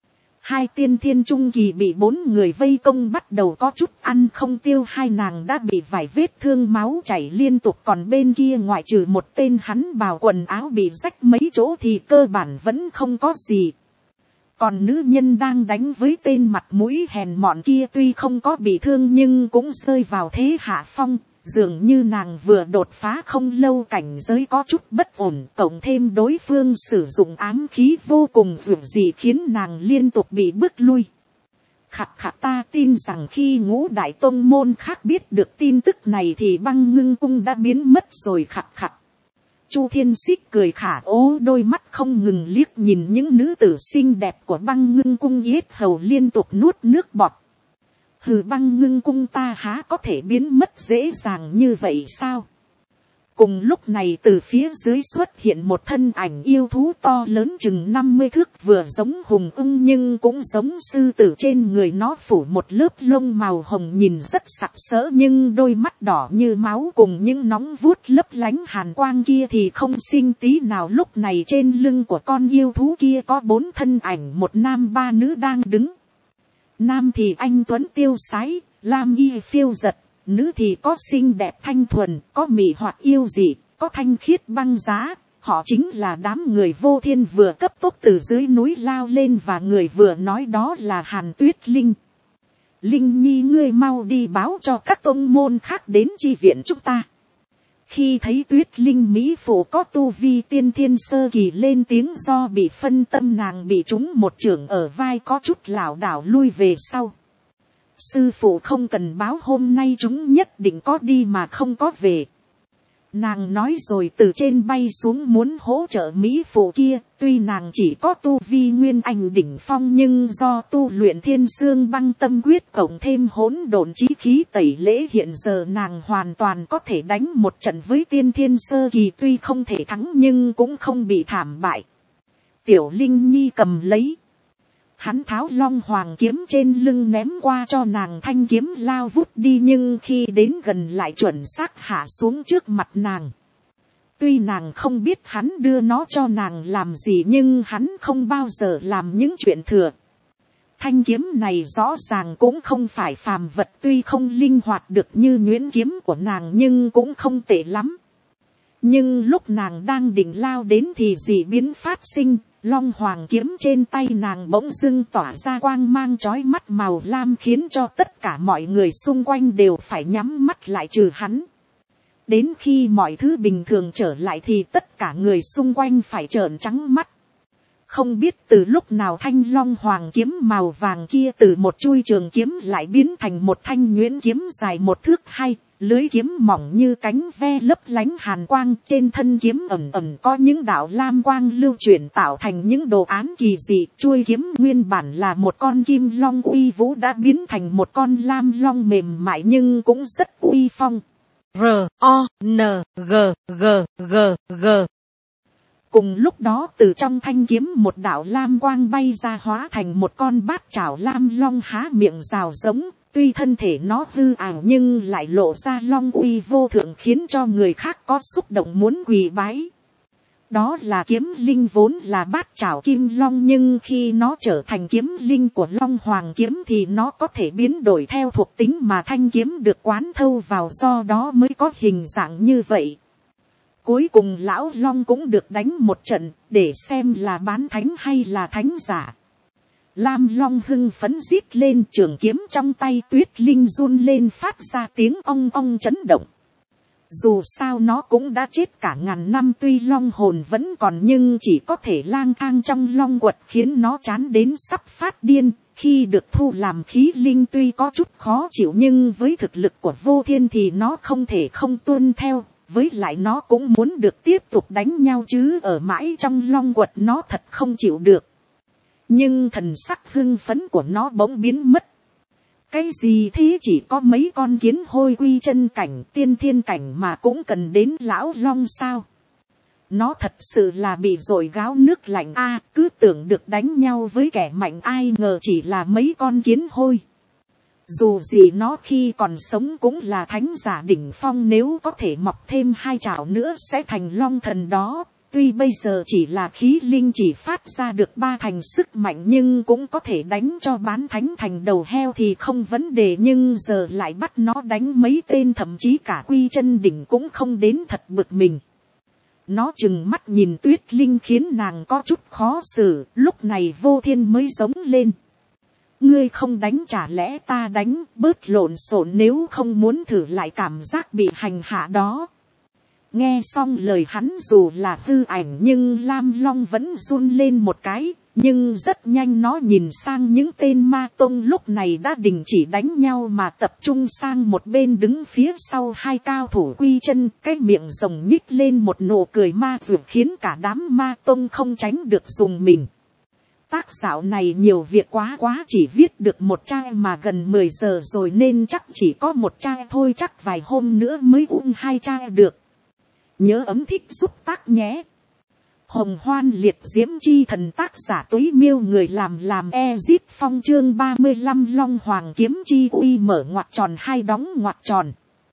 2 tiên thiên trung kỳ bị 4 người vây công bắt đầu có chút ăn không tiêu, 2 nàng đã bị vài vết thương máu chảy liên tục, còn bên kia ngoại trừ một tên hắn bào quần áo bị rách mấy chỗ thì cơ bản vẫn không có gì. Còn nữ nhân đang đánh với tên mặt mũi hèn mọn kia tuy không có bị thương nhưng cũng rơi vào thế hạ phong. Dường như nàng vừa đột phá không lâu, cảnh giới có chút bất ổn, cộng thêm đối phương sử dụng ám khí vô cùng dữ dị khiến nàng liên tục bị bước lui. Khặt khặt, ta tin rằng khi Ngũ đại tông môn khác biết được tin tức này thì Băng Ngưng Cung đã biến mất rồi. Khặt khặt. Chu Thiên Xích cười khả ố, đôi mắt không ngừng liếc nhìn những nữ tử xinh đẹp của Băng Ngưng Cung, yết hầu liên tục nuốt nước bọt. Hừ, Băng Ngưng Cung ta há có thể biến mất dễ dàng như vậy sao? Cùng lúc này từ phía dưới xuất hiện một thân ảnh yêu thú to lớn chừng 50 thước, vừa giống hùng ưng nhưng cũng giống sư tử, trên người nó phủ một lớp lông màu hồng nhìn rất sặc sỡ, nhưng đôi mắt đỏ như máu cùng những nóng vuốt lấp lánh hàn quang kia thì không xinh tí nào. Lúc này trên lưng của con yêu thú kia có 4 thân ảnh, 1 nam 3 nữ đang đứng. Nam thì anh tuấn tiêu sái, lam y phiêu giật, nữ thì có xinh đẹp thanh thuần, có mị hoặc yêu dị, có thanh khiết băng giá. Họ chính là đám người Vô Thiên vừa cấp tốc từ dưới núi lao lên, và người vừa nói đó là Hàn Tuyết Linh. Linh nhi, ngươi mau đi báo cho các tông môn khác đến chi viện chúng ta. Khi thấy Tuyết Linh mỹ phụ có tu vi tiên thiên sơ kỳ lên tiếng, do bị phân tâm nàng bị trúng một chưởng ở vai, có chút lảo đảo lui về sau. Sư phụ không cần báo, hôm nay chúng nhất định có đi mà không có về. Nàng nói rồi từ trên bay xuống muốn hỗ trợ mỹ phụ kia. Tuy nàng chỉ có tu vi nguyên anh đỉnh phong, nhưng do tu luyện thiên xương băng tâm quyết cộng thêm hỗn độn chí khí tẩy lễ, hiện giờ nàng hoàn toàn có thể đánh một trận với tiên thiên sơ kỳ. Tuy không thể thắng nhưng cũng không bị thảm bại. Tiểu Linh nhi cầm lấy. Hắn tháo long hoàng kiếm trên lưng ném qua cho nàng, thanh kiếm lao vút đi, nhưng khi đến gần lại chuẩn xác hạ xuống trước mặt nàng. Tuy nàng không biết hắn đưa nó cho nàng làm gì, nhưng hắn không bao giờ làm những chuyện thừa. Thanh kiếm này rõ ràng cũng không phải phàm vật, tuy không linh hoạt được như nhuyễn kiếm của nàng nhưng cũng không tệ lắm. Nhưng lúc nàng đang định lao đến thì dị biến phát sinh. Long hoàng kiếm trên tay nàng bỗng dưng tỏa ra quang mang chói mắt màu lam, khiến cho tất cả mọi người xung quanh đều phải nhắm mắt lại trừ hắn. Đến khi mọi thứ bình thường trở lại thì tất cả người xung quanh phải trợn trắng mắt. Không biết từ lúc nào thanh long hoàng kiếm màu vàng kia từ một chuôi trường kiếm lại biến thành một thanh nhuyễn kiếm dài 1 thước 2, lưới kiếm mỏng như cánh ve lấp lánh hàn quang, trên thân kiếm ẩn ẩn có những đạo lam quang lưu chuyển tạo thành những đồ án kỳ dị. Chuôi kiếm nguyên bản là một con kim long uy vũ đã biến thành một con lam long mềm mại nhưng cũng rất uy phong. R-O-N-G-G-G. Cùng lúc đó từ trong thanh kiếm một đạo lam quang bay ra, hóa thành một con bát chảo lam long há miệng rào giống. Tuy thân thể nó hư ảo nhưng lại lộ ra long uy vô thượng, khiến cho người khác có xúc động muốn quỳ bái. Đó là kiếm linh, vốn là bát chảo kim long, nhưng khi nó trở thành kiếm linh của long hoàng kiếm thì nó có thể biến đổi theo thuộc tính mà thanh kiếm được quán thâu vào, do đó mới có hình dạng như vậy. Cuối cùng lão long cũng được đánh một trận để xem là bán thánh hay là thánh giả. Lam long hưng phấn rít lên, trường kiếm trong tay Tuyết Linh run lên phát ra tiếng ong ong chấn động. Dù sao nó cũng đã chết cả ngàn năm, tuy long hồn vẫn còn nhưng chỉ có thể lang thang trong long quật, khiến nó chán đến sắp phát điên. Khi được thu làm khí linh tuy có chút khó chịu, nhưng với thực lực của Vô Thiên thì nó không thể không tuân theo. Với lại nó cũng muốn được tiếp tục đánh nhau chứ ở mãi trong long quật nó thật không chịu được. Nhưng thần sắc hưng phấn của nó bỗng biến mất. Cái gì thế, chỉ có mấy con kiến hôi quy chân cảnh tiên thiên cảnh mà cũng cần đến lão long sao? Nó thật sự là bị dội gáo nước lạnh a, cứ tưởng được đánh nhau với kẻ mạnh, ai ngờ chỉ là mấy con kiến hôi. Dù gì nó khi còn sống cũng là thánh giả đỉnh phong, nếu có thể mọc thêm 2 chảo nữa sẽ thành long thần đó. Tuy bây giờ chỉ là khí linh, chỉ phát ra được 3 thành sức mạnh, nhưng cũng có thể đánh cho bán thánh thành đầu heo thì không vấn đề. Nhưng giờ lại bắt nó đánh mấy tên thậm chí cả quy chân đỉnh cũng không đến, thật bực mình. Nó trừng mắt nhìn Tuyết Linh khiến nàng có chút khó xử. Lúc này Vô Thiên mới giống lên. Ngươi không đánh chả lẽ ta đánh, bớt lộn xộn nếu không muốn thử lại cảm giác bị hành hạ đó. Nghe xong lời hắn, dù là hư ảnh nhưng Lam Long vẫn run lên một cái, nhưng rất nhanh nó nhìn sang những tên ma tông lúc này đã đình chỉ đánh nhau mà tập trung sang một bên đứng phía sau 2 cao thủ quy chân, cái miệng rồng nhích lên một nụ cười ma dược khiến cả đám ma tông không tránh được dùng mình. Tác giả này nhiều việc quá, chỉ viết được 1 trang mà gần 10 giờ rồi nên chắc chỉ có 1 trang thôi, chắc vài hôm nữa mới uống 2 trang được. Nhớ ấm thích giúp tác nhé. Hồng Hoan Liệt Diễm Chi Thần, tác giả Túy Miêu, người làm Ezit Phong, chương 35 Long Hoàng Kiếm Chi uy mở ngoặc tròn 2 đóng ngoặc tròn.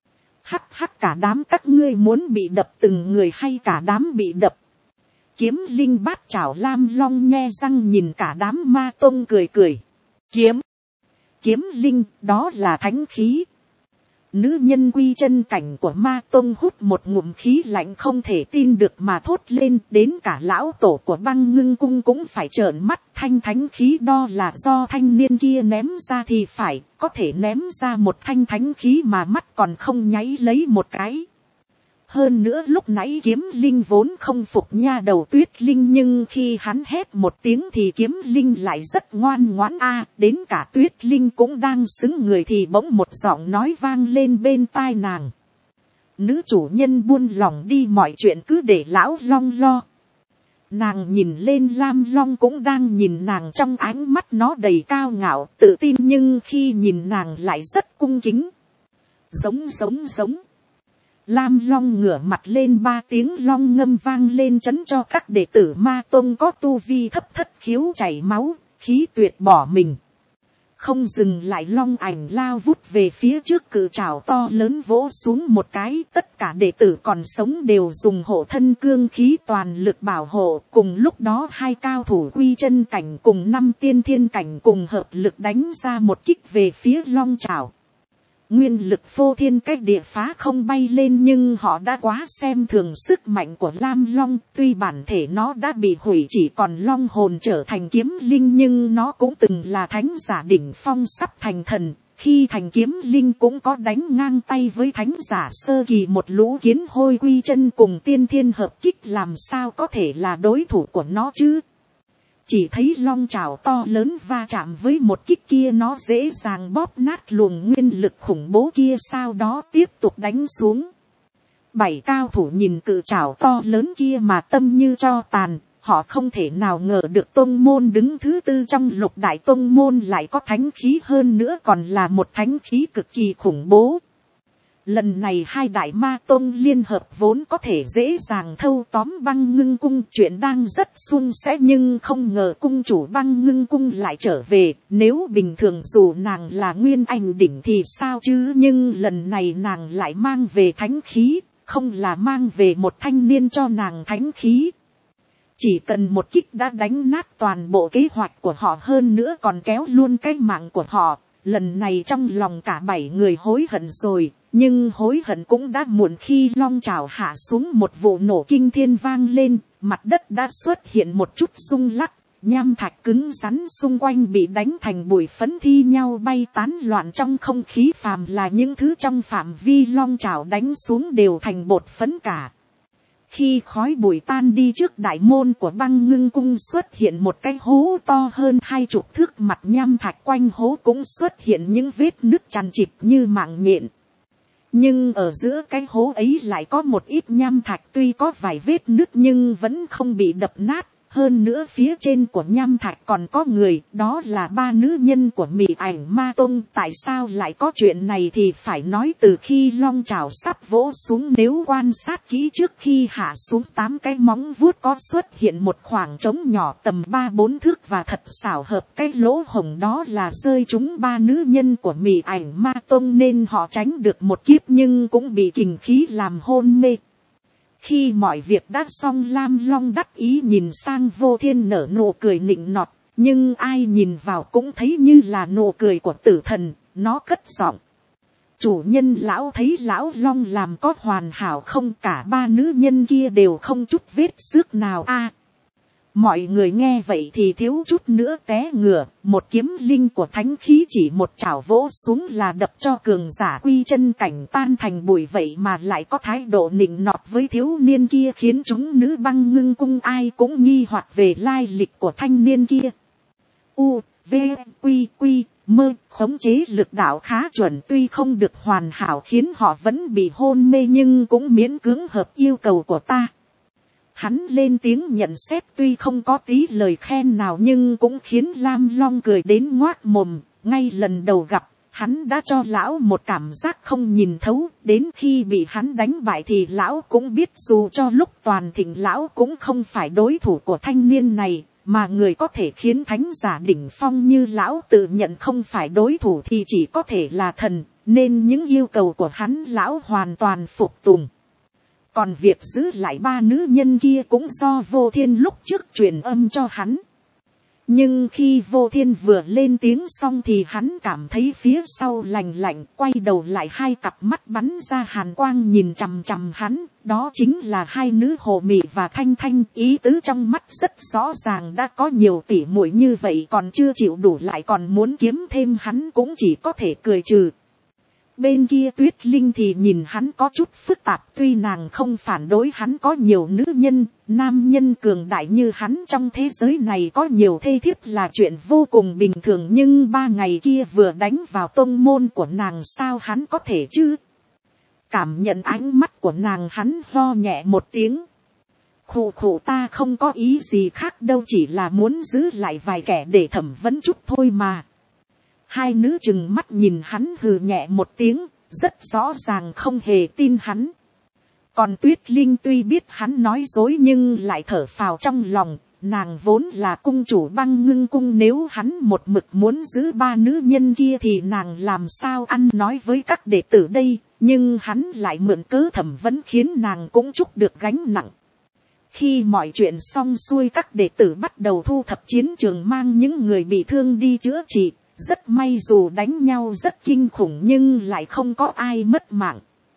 Hắc cả đám các ngươi muốn bị đập từng người hay cả đám bị đập? Kiếm linh bát chảo Lam Long nhe răng nhìn cả đám ma tông cười. Kiếm kiếm linh, đó là thánh khí. Nữ nhân quy chân cảnh của ma tông hút một ngụm khí lạnh không thể tin được mà thốt lên, đến cả lão tổ của băng ngưng cung cũng phải trợn mắt. Thanh thánh khí đo là do thanh niên kia ném ra thì phải, có thể ném ra một thanh thánh khí mà mắt còn không nháy lấy một cái. Hơn nữa lúc nãy kiếm linh vốn không phục nha đầu tuyết linh, nhưng khi hắn hét một tiếng thì kiếm linh lại rất ngoan ngoãn đến cả tuyết linh cũng đang xứng người thì bỗng một giọng nói vang lên bên tai nàng. Nữ chủ nhân buông lòng đi, mọi chuyện cứ để lão long lo. Nàng nhìn lên lam long cũng đang nhìn nàng, trong ánh mắt nó đầy cao ngạo tự tin, nhưng khi nhìn nàng lại rất cung kính. Giống. Lam long ngửa mặt lên, 3 tiếng long ngâm vang lên chấn cho các đệ tử ma tông có tu vi thấp thất khiếu chảy máu, khí tuyệt bỏ mình. Không dừng lại, long ảnh lao vút về phía trước, cự trảo to lớn vỗ xuống một cái, tất cả đệ tử còn sống đều dùng hộ thân cương khí toàn lực bảo hộ. Cùng lúc đó 2 cao thủ quy chân cảnh cùng 5 tiên thiên cảnh cùng hợp lực đánh ra một kích về phía long trảo. Nguyên lực phô thiên cách địa phá không bay lên, nhưng họ đã quá xem thường sức mạnh của lam long. Tuy bản thể nó đã bị hủy, chỉ còn long hồn trở thành kiếm linh, nhưng nó cũng từng là thánh giả đỉnh phong sắp thành thần. Khi thành kiếm linh cũng có đánh ngang tay với thánh giả sơ kỳ. Một lũ kiến hôi quy chân cùng tiên thiên hợp kích làm sao có thể là đối thủ của nó chứ. Chỉ thấy long trảo to lớn va chạm với một kích kia, nó dễ dàng bóp nát luồng nguyên lực khủng bố kia, sau đó tiếp tục đánh xuống. 7 cao thủ nhìn cự trảo to lớn kia mà tâm như tro tàn. Họ không thể nào ngờ được tông môn đứng thứ 4 trong lục đại tông môn lại có thánh khí, hơn nữa còn là một thánh khí cực kỳ khủng bố. Lần này 2 đại ma tông liên hợp vốn có thể dễ dàng thâu tóm băng ngưng cung, chuyện đang rất suôn sẻ, nhưng không ngờ cung chủ băng ngưng cung lại trở về. Nếu bình thường dù nàng là nguyên anh đỉnh thì sao chứ, nhưng lần này nàng lại mang về thánh khí, không là mang về một thanh niên cho nàng thánh khí. Chỉ cần một kích đã đánh nát toàn bộ kế hoạch của họ, hơn nữa còn kéo luôn cái mạng của họ. Lần này trong lòng cả 7 người hối hận rồi, nhưng hối hận cũng đã muộn. Khi long trảo hạ xuống, một vụ nổ kinh thiên vang lên, mặt đất đã xuất hiện một chút rung lắc, nham thạch cứng rắn xung quanh bị đánh thành bụi phấn thi nhau bay tán loạn trong không khí. Phàm là những thứ trong phạm vi long trảo đánh xuống đều thành bột phấn cả. Khi khói bụi tan đi, trước đại môn của băng ngưng cung xuất hiện một cái hố to hơn 20 thước, mặt nham thạch quanh hố cũng xuất hiện những vết nứt chằng chịt như mạng nhện. Nhưng ở giữa cái hố ấy lại có một ít nham thạch, tuy có vài vết nứt nhưng vẫn không bị đập nát. Hơn nữa phía trên của nham thạch còn có người, đó là 3 nữ nhân của Mị Ảnh Ma Tông. Tại sao lại có chuyện này thì phải nói từ khi long trảo sắp vỗ xuống, nếu quan sát kỹ trước khi hạ xuống 8 cái móng vuốt có xuất hiện một khoảng trống nhỏ tầm 3-4 thước, và thật xảo hợp cái lỗ hổng đó là rơi trúng 3 nữ nhân của Mị Ảnh Ma Tông, nên họ tránh được một kiếp nhưng cũng bị kình khí làm hôn mê. Khi mọi việc đã xong, lam long đắc ý nhìn sang Vô Thiên nở nụ cười nịnh nọt, nhưng ai nhìn vào cũng thấy như là nụ cười của tử thần. Nó cất giọng: chủ nhân, lão thấy lão long làm có hoàn hảo không? Cả 3 nữ nhân kia đều không chút vết xước nào Mọi người nghe vậy thì thiếu chút nữa té ngửa. Một kiếm linh của thánh khí chỉ một chảo vỗ xuống là đập cho cường giả quy chân cảnh tan thành bụi, vậy mà lại có thái độ nịnh nọt với thiếu niên kia, khiến chúng nữ băng ngưng cung ai cũng nghi hoặc về lai lịch của thanh niên kia. V, Quy, Mơ khống chế lực đạo khá chuẩn, tuy không được hoàn hảo khiến họ vẫn bị hôn mê, nhưng cũng miễn cưỡng hợp yêu cầu của ta. Hắn lên tiếng nhận xét, tuy không có tí lời khen nào nhưng cũng khiến lam long cười đến ngoác mồm. Ngay lần đầu gặp, hắn đã cho lão một cảm giác không nhìn thấu, đến khi bị hắn đánh bại thì lão cũng biết dù cho lúc toàn thịnh lão cũng không phải đối thủ của thanh niên này, mà người có thể khiến thánh giả đỉnh phong như lão tự nhận không phải đối thủ thì chỉ có thể là thần, nên những yêu cầu của hắn lão hoàn toàn phục tùng. Còn việc giữ lại 3 nữ nhân kia cũng do Vô Thiên lúc trước truyền âm cho hắn. Nhưng khi Vô Thiên vừa lên tiếng xong thì hắn cảm thấy phía sau lành lạnh, quay đầu lại hai cặp mắt bắn ra hàn quang nhìn chằm chằm hắn. Đó chính là hai nữ Hồ Mị và Thanh Thanh, ý tứ trong mắt rất rõ ràng, đã có nhiều tỷ muội như vậy còn chưa chịu đủ lại còn muốn kiếm thêm, hắn cũng chỉ có thể cười trừ. Bên kia Tuyết Linh thì nhìn hắn có chút phức tạp, tuy nàng không phản đối hắn có nhiều nữ nhân, nam nhân cường đại như hắn trong thế giới này có nhiều thê thiếp là chuyện vô cùng bình thường, nhưng 3 ngày kia vừa đánh vào tông môn của nàng sao hắn có thể chứ. Cảm nhận ánh mắt của nàng, hắn ho nhẹ một tiếng. Khụ khụ, ta không có ý gì khác đâu, chỉ là muốn giữ lại vài kẻ để thẩm vấn chút thôi mà. Hai nữ chừng mắt nhìn hắn hừ nhẹ một tiếng, rất rõ ràng không hề tin hắn. Còn Tuyết Linh tuy biết hắn nói dối nhưng lại thở phào trong lòng, nàng vốn là cung chủ Băng Ngưng cung, nếu hắn một mực muốn giữ 3 nữ nhân kia thì nàng làm sao ăn nói với các đệ tử đây, nhưng hắn lại mượn cớ thẩm vấn khiến nàng cũng trút được gánh nặng. Khi mọi chuyện xong xuôi, các đệ tử bắt đầu thu thập chiến trường, mang những người bị thương đi chữa trị. Rất may dù đánh nhau rất kinh khủng nhưng lại không có ai mất mạng.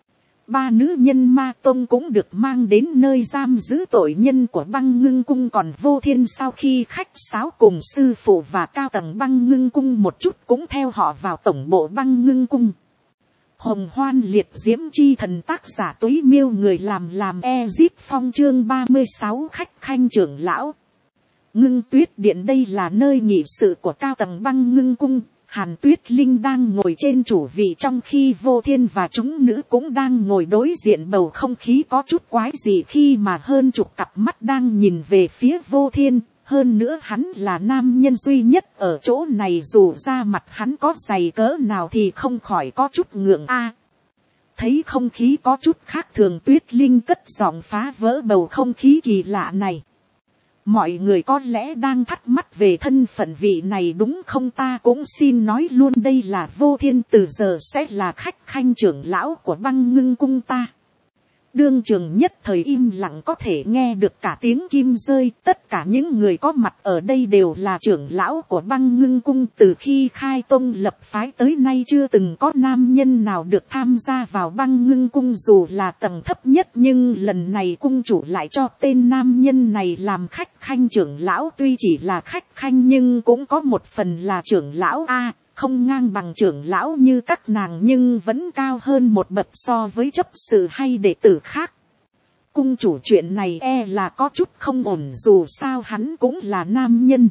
3 nữ nhân Ma Tông cũng được mang đến nơi giam giữ tội nhân của Băng Ngưng cung. Còn Vô Thiên sau khi khách sáo cùng sư phụ và cao tầng Băng Ngưng cung một chút cũng theo họ vào tổng bộ Băng Ngưng cung. Hồng Hoan Liệt Diễm Chi Thần, tác giả Túy Miêu, người làm Ezip Phong, chương 36 khách khanh trưởng lão. Ngưng Tuyết Điện, đây là nơi nghị sự của cao tầng Băng Ngưng cung. Hàn Tuyết Linh đang ngồi trên chủ vị, trong khi Vô Thiên và chúng nữ cũng đang ngồi đối diện. Bầu không khí có chút quái dị khi mà hơn chục cặp mắt đang nhìn về phía Vô Thiên. Hơn nữa hắn là nam nhân duy nhất ở chỗ này, dù ra mặt hắn có dày cỡ nào thì không khỏi có chút ngượng a. Thấy không khí có chút khác thường, Tuyết Linh cất giọng phá vỡ bầu không khí kỳ lạ này. Mọi người có lẽ đang thắc mắc về thân phận vị này đúng không? Ta cũng xin nói luôn, đây là Vô Thiên, từ giờ sẽ là khách khanh trưởng lão của Băng Ngưng cung ta. Đương trường nhất thời im lặng, có thể nghe được cả tiếng kim rơi. Tất cả những người có mặt ở đây đều là trưởng lão của Băng Ngưng cung. Từ khi khai tông lập phái tới nay chưa từng có nam nhân nào được tham gia vào Băng Ngưng cung, dù là tầng thấp nhất, nhưng lần này cung chủ lại cho tên nam nhân này làm khách khanh trưởng lão. Tuy chỉ là khách khanh nhưng cũng có một phần là trưởng lão a. Không ngang bằng trưởng lão như các nàng nhưng vẫn cao hơn một bậc so với chấp sự hay đệ tử khác. Cung chủ chuyện này là có chút không ổn, dù sao hắn cũng là nam nhân.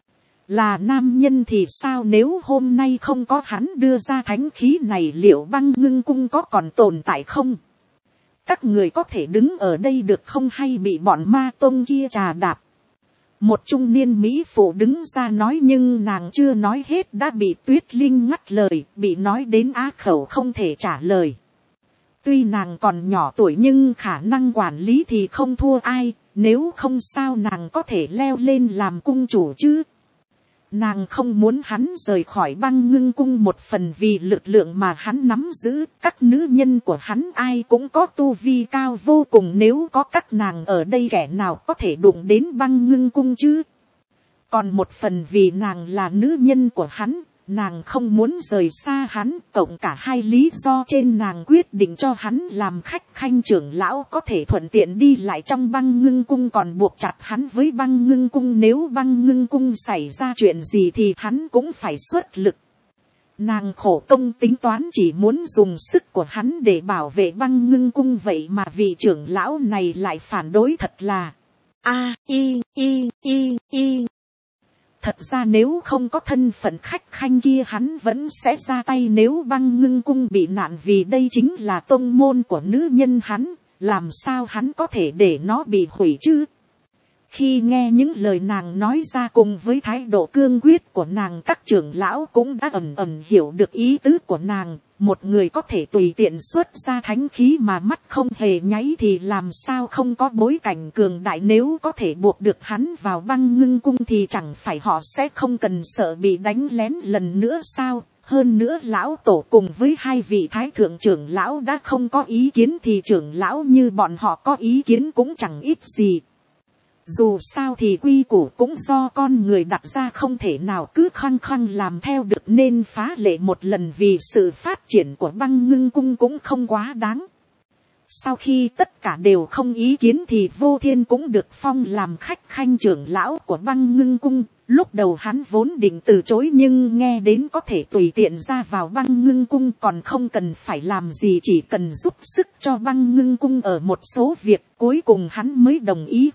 Là nam nhân thì sao, nếu hôm nay không có hắn đưa ra thánh khí này liệu Băng Ngưng cung có còn tồn tại không? Các người có thể đứng ở đây được không, hay bị bọn Ma Tông kia trà đạp? Một trung niên mỹ phụ đứng ra nói, nhưng nàng chưa nói hết đã bị Tuyết Linh ngắt lời, bị nói đến á khẩu không thể trả lời. Tuy nàng còn nhỏ tuổi nhưng khả năng quản lý thì không thua ai, nếu không sao nàng có thể leo lên làm cung chủ chứ. Nàng không muốn hắn rời khỏi Băng Ngưng cung, một phần vì lực lượng mà hắn nắm giữ, các nữ nhân của hắn ai cũng có tu vi cao vô cùng, nếu có các nàng ở đây kẻ nào có thể đụng đến Băng Ngưng cung chứ. Còn một phần vì nàng là nữ nhân của hắn, nàng không muốn rời xa hắn, cộng cả hai lý do trên nàng quyết định cho hắn làm khách khanh trưởng lão, có thể thuận tiện đi lại trong Băng Ngưng cung, còn buộc chặt hắn với Băng Ngưng cung, nếu Băng Ngưng cung xảy ra chuyện gì thì hắn cũng phải xuất lực. Nàng khổ công tính toán chỉ muốn dùng sức của hắn để bảo vệ Băng Ngưng cung, vậy mà vị trưởng lão này lại phản đối, thật là Thật ra nếu không có thân phận khách khanh kia hắn vẫn sẽ ra tay nếu Băng Ngưng cung bị nạn, vì đây chính là tông môn của nữ nhân hắn, làm sao hắn có thể để nó bị hủy chứ. Khi nghe những lời nàng nói ra cùng với thái độ cương quyết của nàng, các trưởng lão cũng đã ẩn ẩn hiểu được ý tứ của nàng. Một người có thể tùy tiện xuất ra thánh khí mà mắt không hề nháy thì làm sao không có bối cảnh cường đại, nếu có thể buộc được hắn vào Băng Ngưng cung thì chẳng phải họ sẽ không cần sợ bị đánh lén lần nữa sao. Hơn nữa lão tổ cùng với hai vị thái thượng trưởng lão đã không có ý kiến thì trưởng lão như bọn họ có ý kiến cũng chẳng ít gì. Dù sao thì quy củ cũng do con người đặt ra, không thể nào cứ khăng khăng làm theo được, nên phá lệ một lần vì sự phát triển của Băng Ngưng cung cũng không quá đáng. Sau khi tất cả đều không ý kiến thì Vô Thiên cũng được phong làm khách khanh trưởng lão của Băng Ngưng cung. Lúc đầu hắn vốn định từ chối, nhưng nghe đến có thể tùy tiện ra vào Băng Ngưng cung, còn không cần phải làm gì, chỉ cần giúp sức cho Băng Ngưng cung ở một số việc, cuối cùng hắn mới đồng ý.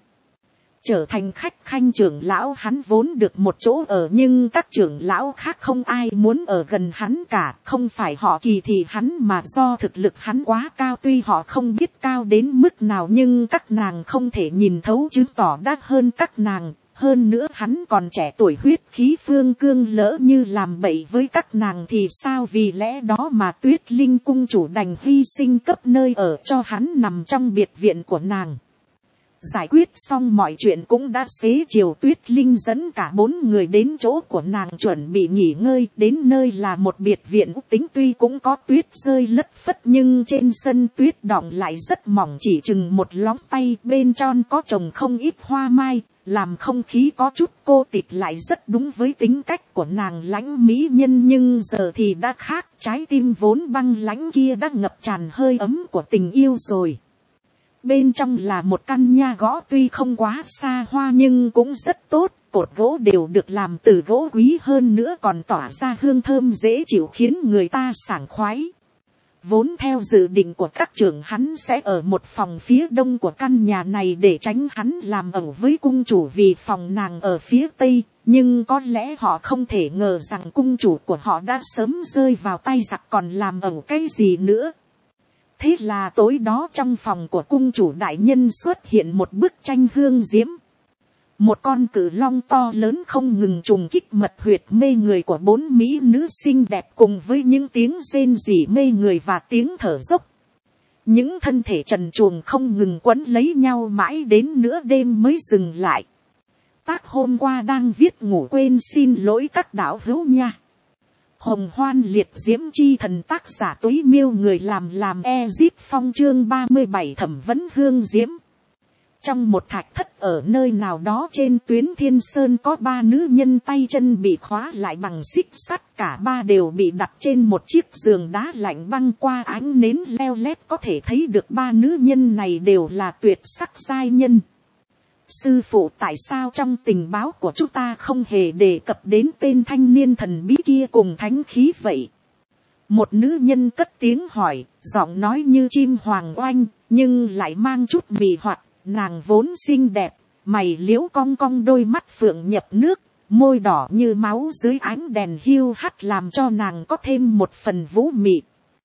Trở thành khách khanh trưởng lão, hắn vốn được một chỗ ở, nhưng các trưởng lão khác không ai muốn ở gần hắn cả. Không phải họ kỳ thị hắn, mà do thực lực hắn quá cao. Tuy họ không biết cao đến mức nào, nhưng các nàng không thể nhìn thấu, chứng tỏ đã hơn các nàng. Hơn nữa hắn còn trẻ tuổi, huyết khí phương cương, lỡ như làm bậy với các nàng thì sao? Vì lẽ đó mà Tuyết Linh cung chủ đành hy sinh cấp nơi ở cho hắn nằm trong biệt viện của nàng. Giải quyết xong mọi chuyện cũng đã xế chiều, Tuyết Linh dẫn cả 4 người đến chỗ của nàng chuẩn bị nghỉ ngơi. Đến nơi là một biệt viện tính, tuy cũng có tuyết rơi lất phất, nhưng trên sân tuyết đọng lại rất mỏng, chỉ chừng một lóng tay. Bên trong có trồng không ít hoa mai, làm không khí có chút cô tịch, lại rất đúng với tính cách của nàng lãnh mỹ nhân. Nhưng giờ thì đã khác, trái tim vốn băng lãnh kia đã ngập tràn hơi ấm của tình yêu rồi. Bên trong là một căn nhà gỗ, tuy không quá xa hoa nhưng cũng rất tốt, cột gỗ đều được làm từ gỗ quý, hơn nữa còn tỏa ra hương thơm dễ chịu khiến người ta sảng khoái. Vốn theo dự định của các trưởng, hắn sẽ ở một phòng phía đông của căn nhà này để tránh hắn làm ẩu với cung chủ, vì phòng nàng ở phía tây. Nhưng có lẽ họ không thể ngờ rằng cung chủ của họ đã sớm rơi vào tay giặc, còn làm ẩu cái gì nữa. Thế là tối đó trong phòng của cung chủ đại nhân xuất hiện một bức tranh hương diễm. Một con cự long to lớn không ngừng trùng kích mật huyệt mê người của 4 mỹ nữ xinh đẹp, cùng với những tiếng rên rỉ mê người và tiếng thở dốc. Những thân thể trần truồng không ngừng quấn lấy nhau mãi đến nửa đêm mới dừng lại. Tác hôm qua đang viết ngủ quên, xin lỗi các đạo hữu nha. Hồng Hoan Liệt Diễm Chi Thần, tác giả Túy Miêu, người làm Ezip Phong, chương 37 thẩm vấn hương diễm. Trong một thạch thất ở nơi nào đó trên tuyến Thiên Sơn có 3 nữ nhân tay chân bị khóa lại bằng xích sắt, cả 3 đều bị đặt trên một chiếc giường đá lạnh băng. Qua ánh nến leo lét có thể thấy được 3 nữ nhân này đều là tuyệt sắc giai nhân. Sư phụ, tại sao trong tình báo của chúng ta không hề đề cập đến tên thanh niên thần bí kia cùng thánh khí vậy? Một nữ nhân cất tiếng hỏi, giọng nói như chim hoàng oanh, nhưng lại mang chút mị hoặc. Nàng vốn xinh đẹp, mày liễu cong cong, đôi mắt phượng nhập nước, môi đỏ như máu dưới ánh đèn hiu hắt, làm cho nàng có thêm một phần vũ mị.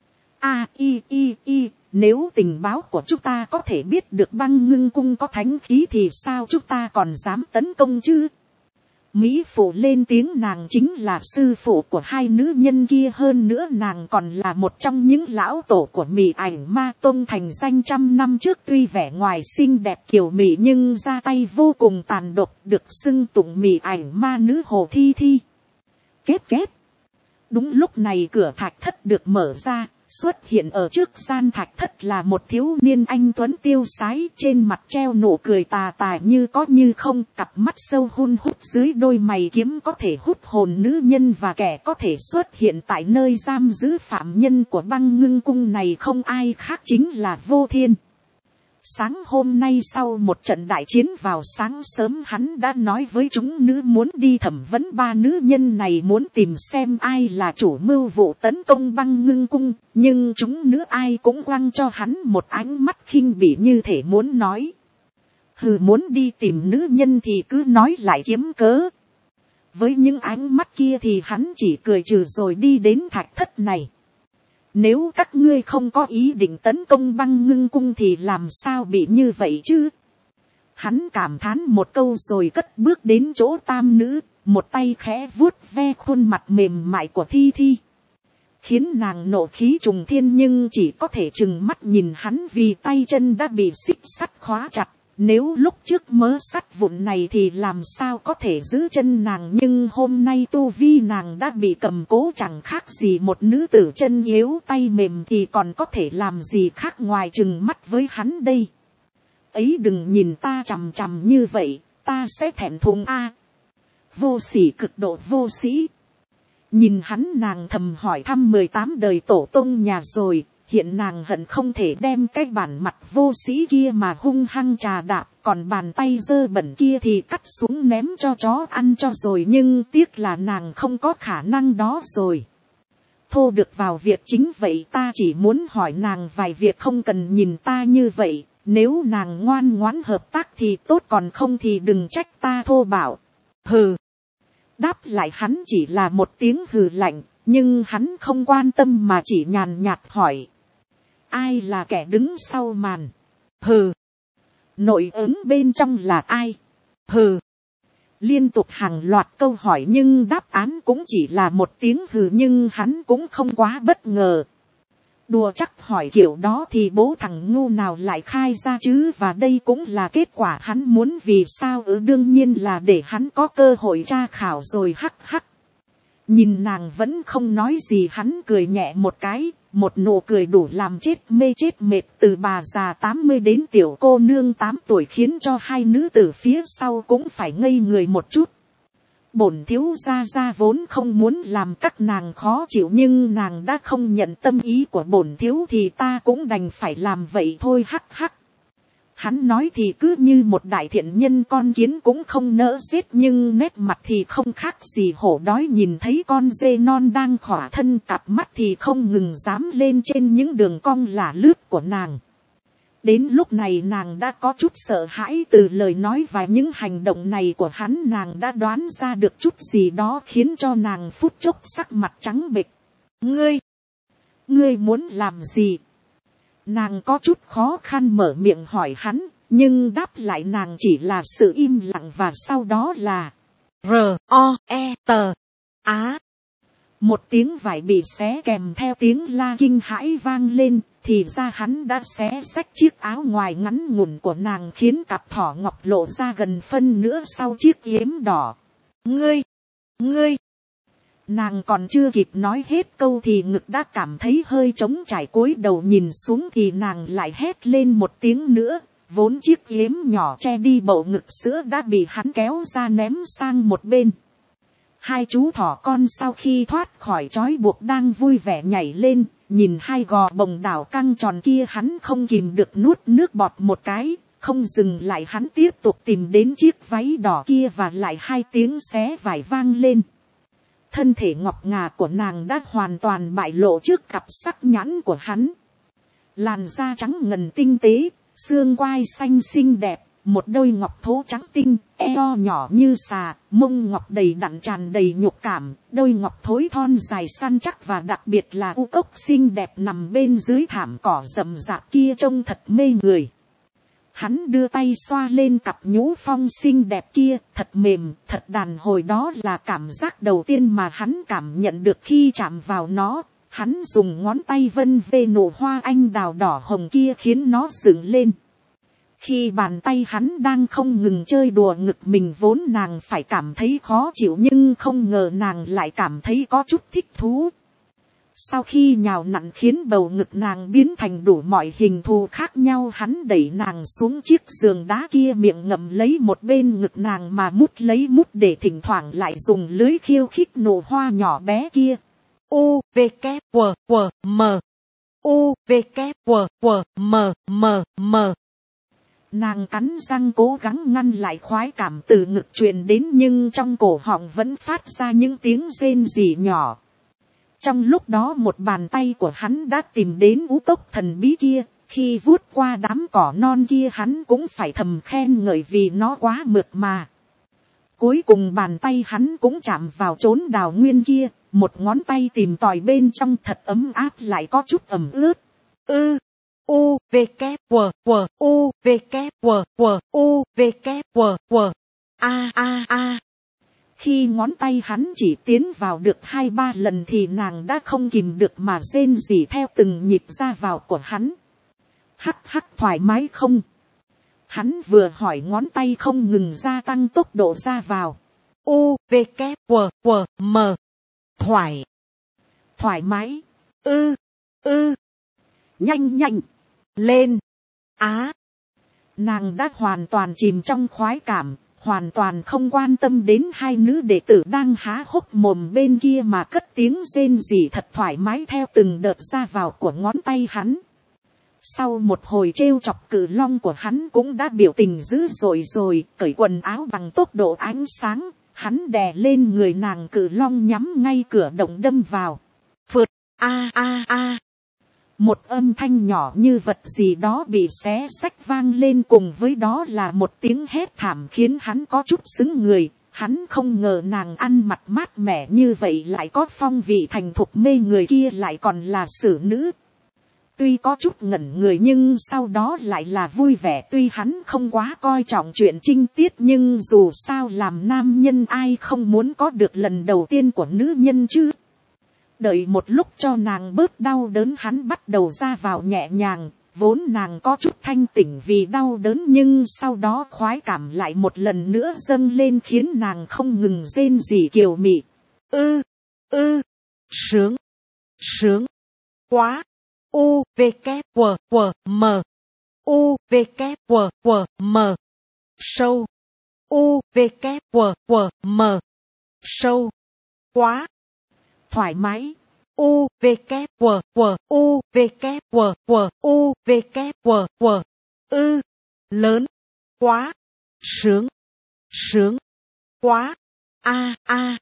Nếu tình báo của chúng ta có thể biết được Băng Ngưng cung có thánh khí thì sao chúng ta còn dám tấn công chứ? Mỹ phụ lên tiếng, nàng chính là sư phụ của 2 nữ nhân kia, hơn nữa nàng còn là một trong những lão tổ của Mị Ảnh Ma Tông thành danh trăm năm trước. Tuy vẻ ngoài xinh đẹp kiều mị nhưng ra tay vô cùng tàn độc, được xưng tụng Mị Ảnh Ma nữ Hồ Thi Thi. Kết. Đúng lúc này cửa thạch thất được mở ra. Xuất hiện ở trước gian thạch thất là một thiếu niên anh tuấn tiêu sái, trên mặt treo nụ cười tà tà như có như không, cặp mắt sâu hun hút dưới đôi mày kiếm có thể hút hồn nữ nhân, và kẻ có thể xuất hiện tại nơi giam giữ phạm nhân của Băng Ngưng cung này không ai khác chính là Vô Thiên. Sáng hôm nay sau một trận đại chiến vào sáng sớm, hắn đã nói với chúng nữ muốn đi thẩm vấn 3 nữ nhân này, muốn tìm xem ai là chủ mưu vụ tấn công Băng Ngưng cung. Nhưng chúng nữ ai cũng quăng cho hắn một ánh mắt khinh bỉ, như thể muốn nói: hừ, muốn đi tìm nữ nhân thì cứ nói lại kiếm cớ. Với những ánh mắt kia thì hắn chỉ cười trừ rồi đi đến thạch thất này. Nếu các ngươi không có ý định tấn công Băng Ngưng cung thì làm sao bị như vậy chứ? Hắn cảm thán một câu rồi cất bước đến chỗ tam nữ, một tay khẽ vuốt ve khuôn mặt mềm mại của Thi Thi, khiến nàng nộ khí trùng thiên, nhưng chỉ có thể trừng mắt nhìn hắn vì tay chân đã bị xích sắt khóa chặt. Nếu lúc trước mớ sắt vụn này thì làm sao có thể giữ chân nàng, nhưng hôm nay tu vi nàng đã bị cầm cố, chẳng khác gì một nữ tử chân yếu tay mềm, thì còn có thể làm gì khác ngoài trừng mắt với hắn đây. ấy đừng nhìn ta chằm chằm như vậy, ta sẽ thẹn thùng a. Vô sỉ, cực độ vô sĩ. Nhìn hắn, nàng thầm hỏi thăm 18 đời tổ tông nhà rồi, hiện nàng hận không thể đem cái bản mặt vô sĩ kia mà hung hăng trà đạp, còn bàn tay dơ bẩn kia thì cắt xuống ném cho chó ăn cho rồi, nhưng tiếc là nàng không có khả năng đó rồi. Thô được vào việc chính vậy, ta chỉ muốn hỏi nàng vài việc, không cần nhìn ta như vậy, nếu nàng ngoan ngoãn hợp tác thì tốt, còn không thì đừng trách ta thô bạo. Hừ. Đáp lại hắn chỉ là một tiếng hừ lạnh, nhưng hắn không quan tâm mà chỉ nhàn nhạt hỏi. Ai là kẻ đứng sau màn? Hừ. Nội ứng bên trong là ai? Hừ. Liên tục hàng loạt câu hỏi nhưng đáp án cũng chỉ là một tiếng hừ, nhưng hắn cũng không quá bất ngờ. Đùa chắc hỏi kiểu đó thì bố thằng ngu nào lại khai ra chứ, và đây cũng là kết quả hắn muốn. Vì sao? Đương nhiên là để hắn có cơ hội tra khảo rồi. Hắc hắc. Nhìn nàng vẫn không nói gì, hắn cười nhẹ một cái, một nụ cười đủ làm chết mê chết mệt, từ bà già 80 đến tiểu cô nương 8 tuổi, khiến cho hai nữ tử phía sau cũng phải ngây người một chút. Bổn thiếu gia vốn không muốn làm các nàng khó chịu, nhưng nàng đã không nhận tâm ý của bổn thiếu thì ta cũng đành phải làm vậy thôi. Hắc hắc. Hắn nói thì cứ như một đại thiện nhân, con kiến cũng không nỡ giết, nhưng nét mặt thì không khác gì hổ đói nhìn thấy con dê non đang khỏa thân, cặp mắt thì không ngừng dám lên trên những đường cong lả lướt của nàng. Đến lúc này nàng đã có chút sợ hãi, từ lời nói và những hành động này của hắn nàng đã đoán ra được chút gì đó, khiến cho nàng phút chốc sắc mặt trắng bệch. Ngươi muốn làm gì? Nàng có chút khó khăn mở miệng hỏi hắn, nhưng đáp lại nàng chỉ là sự im lặng, và sau đó là R-O-E-T-A. Một tiếng vải bị xé kèm theo tiếng la kinh hãi vang lên, thì ra hắn đã xé xách chiếc áo ngoài ngắn ngủn của nàng, khiến cặp thỏ ngọc lộ ra gần phân nửa sau chiếc yếm đỏ. Ngươi! Nàng còn chưa kịp nói hết câu thì ngực đã cảm thấy hơi trống trải, cúi đầu nhìn xuống thì nàng lại hét lên một tiếng nữa. Vốn chiếc yếm nhỏ che đi bầu ngực sữa đã bị hắn kéo ra ném sang một bên. Hai chú thỏ con sau khi thoát khỏi trói buộc đang vui vẻ nhảy lên, nhìn hai gò bồng đảo căng tròn kia, hắn không kìm được nuốt nước bọt một cái. Không dừng lại, hắn tiếp tục tìm đến chiếc váy đỏ kia, và lại hai tiếng xé vải vang lên. Thân thể ngọc ngà của nàng đã hoàn toàn bại lộ trước cặp sắc nhãn của hắn. Làn da trắng ngần tinh tế, xương quai xanh xinh đẹp, một đôi ngọc thố trắng tinh, eo nhỏ như xà, mông ngọc đầy đặn tràn đầy nhục cảm, đôi ngọc thối thon dài săn chắc, và đặc biệt là u cốc xinh đẹp nằm bên dưới thảm cỏ rậm rạp kia trông thật mê người. Hắn đưa tay xoa lên cặp nhũ phong xinh đẹp kia, thật mềm, thật đàn hồi, đó là cảm giác đầu tiên mà hắn cảm nhận được khi chạm vào nó. Hắn dùng ngón tay vân về nụ hoa anh đào đỏ hồng kia, khiến nó dựng lên. Khi bàn tay hắn đang không ngừng chơi đùa ngực mình, vốn nàng phải cảm thấy khó chịu, nhưng không ngờ nàng lại cảm thấy có chút thích thú. Sau khi nhào nặn khiến bầu ngực nàng biến thành đủ mọi hình thù khác nhau, hắn đẩy nàng xuống chiếc giường đá kia, miệng ngậm lấy một bên ngực nàng mà mút lấy mút, để thỉnh thoảng lại dùng lưới khiêu khích nụ hoa nhỏ bé kia. U V K W W M U V K W W M M M. Nàng cắn răng cố gắng ngăn lại khoái cảm từ ngực truyền đến, nhưng trong cổ họng vẫn phát ra những tiếng rên rỉ nhỏ. Trong lúc đó một bàn tay của hắn đã tìm đến ú cốc thần bí kia, khi vuốt qua đám cỏ non kia hắn cũng phải thầm khen ngợi vì nó quá mượt mà. Cuối cùng bàn tay hắn cũng chạm vào chốn đào nguyên kia, một ngón tay tìm tòi bên trong thật ấm áp lại có chút ẩm ướt. U V K W W U V K W W U V K W W A. Khi ngón tay hắn chỉ tiến vào được 2-3 lần thì nàng đã không kìm được mà rên rỉ theo từng nhịp ra vào của hắn. Hắc hắc, thoải mái không? Hắn vừa hỏi ngón tay không ngừng gia tăng tốc độ ra vào. U V K W W M. Thoải mái. Nhanh lên. Nàng đã hoàn toàn chìm trong khoái cảm, hoàn toàn không quan tâm đến hai nữ đệ tử đang há hốc mồm bên kia mà cất tiếng rên rỉ thật thoải mái theo từng đợt ra vào của ngón tay hắn. Sau một hồi trêu chọc, cự long của hắn cũng đã biểu tình dữ dội rồi, cởi quần áo bằng tốc độ ánh sáng, hắn đè lên người nàng, cự long nhắm ngay cửa động đâm vào. Phượt, a a a. Một âm thanh nhỏ như vật gì đó bị xé xách vang lên, cùng với đó là một tiếng hét thảm khiến hắn có chút sững người. Hắn không ngờ nàng ăn mặc mát mẻ như vậy lại có phong vị thành thục mê người, kia lại còn là xử nữ. Tuy có chút ngẩn người nhưng sau đó lại là vui vẻ, tuy hắn không quá coi trọng chuyện trinh tiết nhưng dù sao làm nam nhân ai không muốn có được lần đầu tiên của nữ nhân chứ. Đợi một lúc cho nàng bớt đau đớn, hắn bắt đầu ra vào nhẹ nhàng, vốn nàng có chút thanh tỉnh vì đau đớn nhưng sau đó khoái cảm lại một lần nữa dâng lên khiến nàng không ngừng rên rỉ kiều mị. Sướng, sướng, quá. U, V, K, W, W, M. U, V, K, W, W, M. Sâu. U, V, K, W, W, M. Sâu. Quá. Thoải mái. U, V, K, W, W, U, V, K, W, W, U, V, K, W, W. Lớn. Quá. Sướng. Sướng. Quá. A a.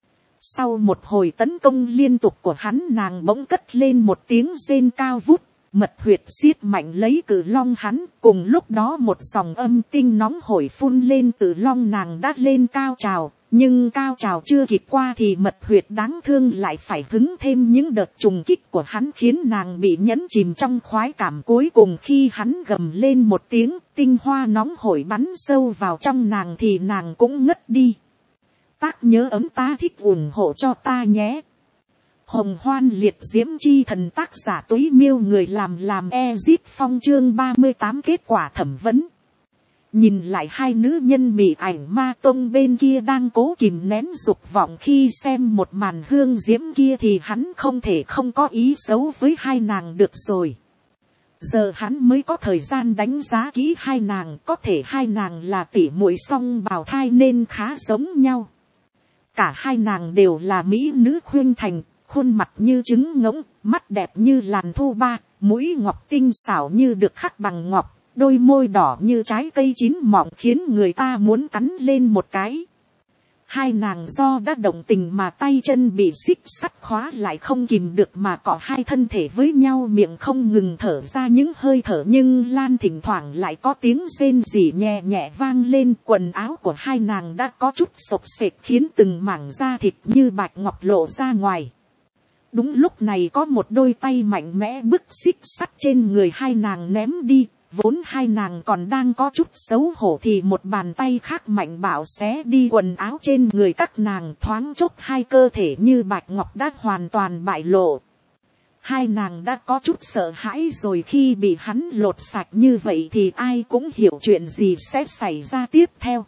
Sau một hồi tấn công liên tục của hắn, nàng bỗng cất lên một tiếng rên cao vút, mật huyệt siết mạnh lấy cự long hắn, cùng lúc đó một dòng âm tinh nóng hổi phun lên cự long nàng đã lên cao trào, nhưng cao trào chưa kịp qua thì mật huyệt đáng thương lại phải hứng thêm những đợt trùng kích của hắn khiến nàng bị nhấn chìm trong khoái cảm. Cuối cùng khi hắn gầm lên một tiếng, tinh hoa nóng hổi bắn sâu vào trong nàng thì nàng cũng ngất đi. Tác nhớ ấm ta thích ủng hộ cho ta nhé. Hồng Hoan Liệt Diễm Chi Thần, tác giả Túy Miêu, người làm Ezip Phong, chương 38 kết quả thẩm vấn. Nhìn lại hai nữ nhân mị ảnh ma tông bên kia đang cố kìm nén dục vọng khi xem một màn hương diễm kia thì hắn không thể không có ý xấu với hai nàng được rồi. Giờ hắn mới có thời gian đánh giá kỹ hai nàng, có thể hai nàng là tỷ muội song bào thai nên khá giống nhau. Cả hai nàng đều là mỹ nữ khuyên thành, khuôn mặt như trứng ngỗng, mắt đẹp như làn thu ba, mũi ngọc tinh xảo như được khắc bằng ngọc, đôi môi đỏ như trái cây chín mọng khiến người ta muốn cắn lên một cái. Hai nàng do đã động tình mà tay chân bị xích sắt khóa lại không kìm được mà cọ hai thân thể với nhau, miệng không ngừng thở ra những hơi thở nhưng lan thỉnh thoảng lại có tiếng rên rỉ nhẹ nhẹ vang lên. Quần áo của hai nàng đã có chút xộc xệch khiến từng mảng da thịt như bạch ngọc lộ ra ngoài. Đúng lúc này có một đôi tay mạnh mẽ bức xích sắt trên người hai nàng ném đi. Vốn hai nàng còn đang có chút xấu hổ thì một bàn tay khác mạnh bạo xé đi quần áo trên người các nàng, thoáng chốc hai cơ thể như bạch ngọc đã hoàn toàn bại lộ. Hai nàng đã có chút sợ hãi rồi, khi bị hắn lột sạch như vậy thì ai cũng hiểu chuyện gì sẽ xảy ra tiếp theo.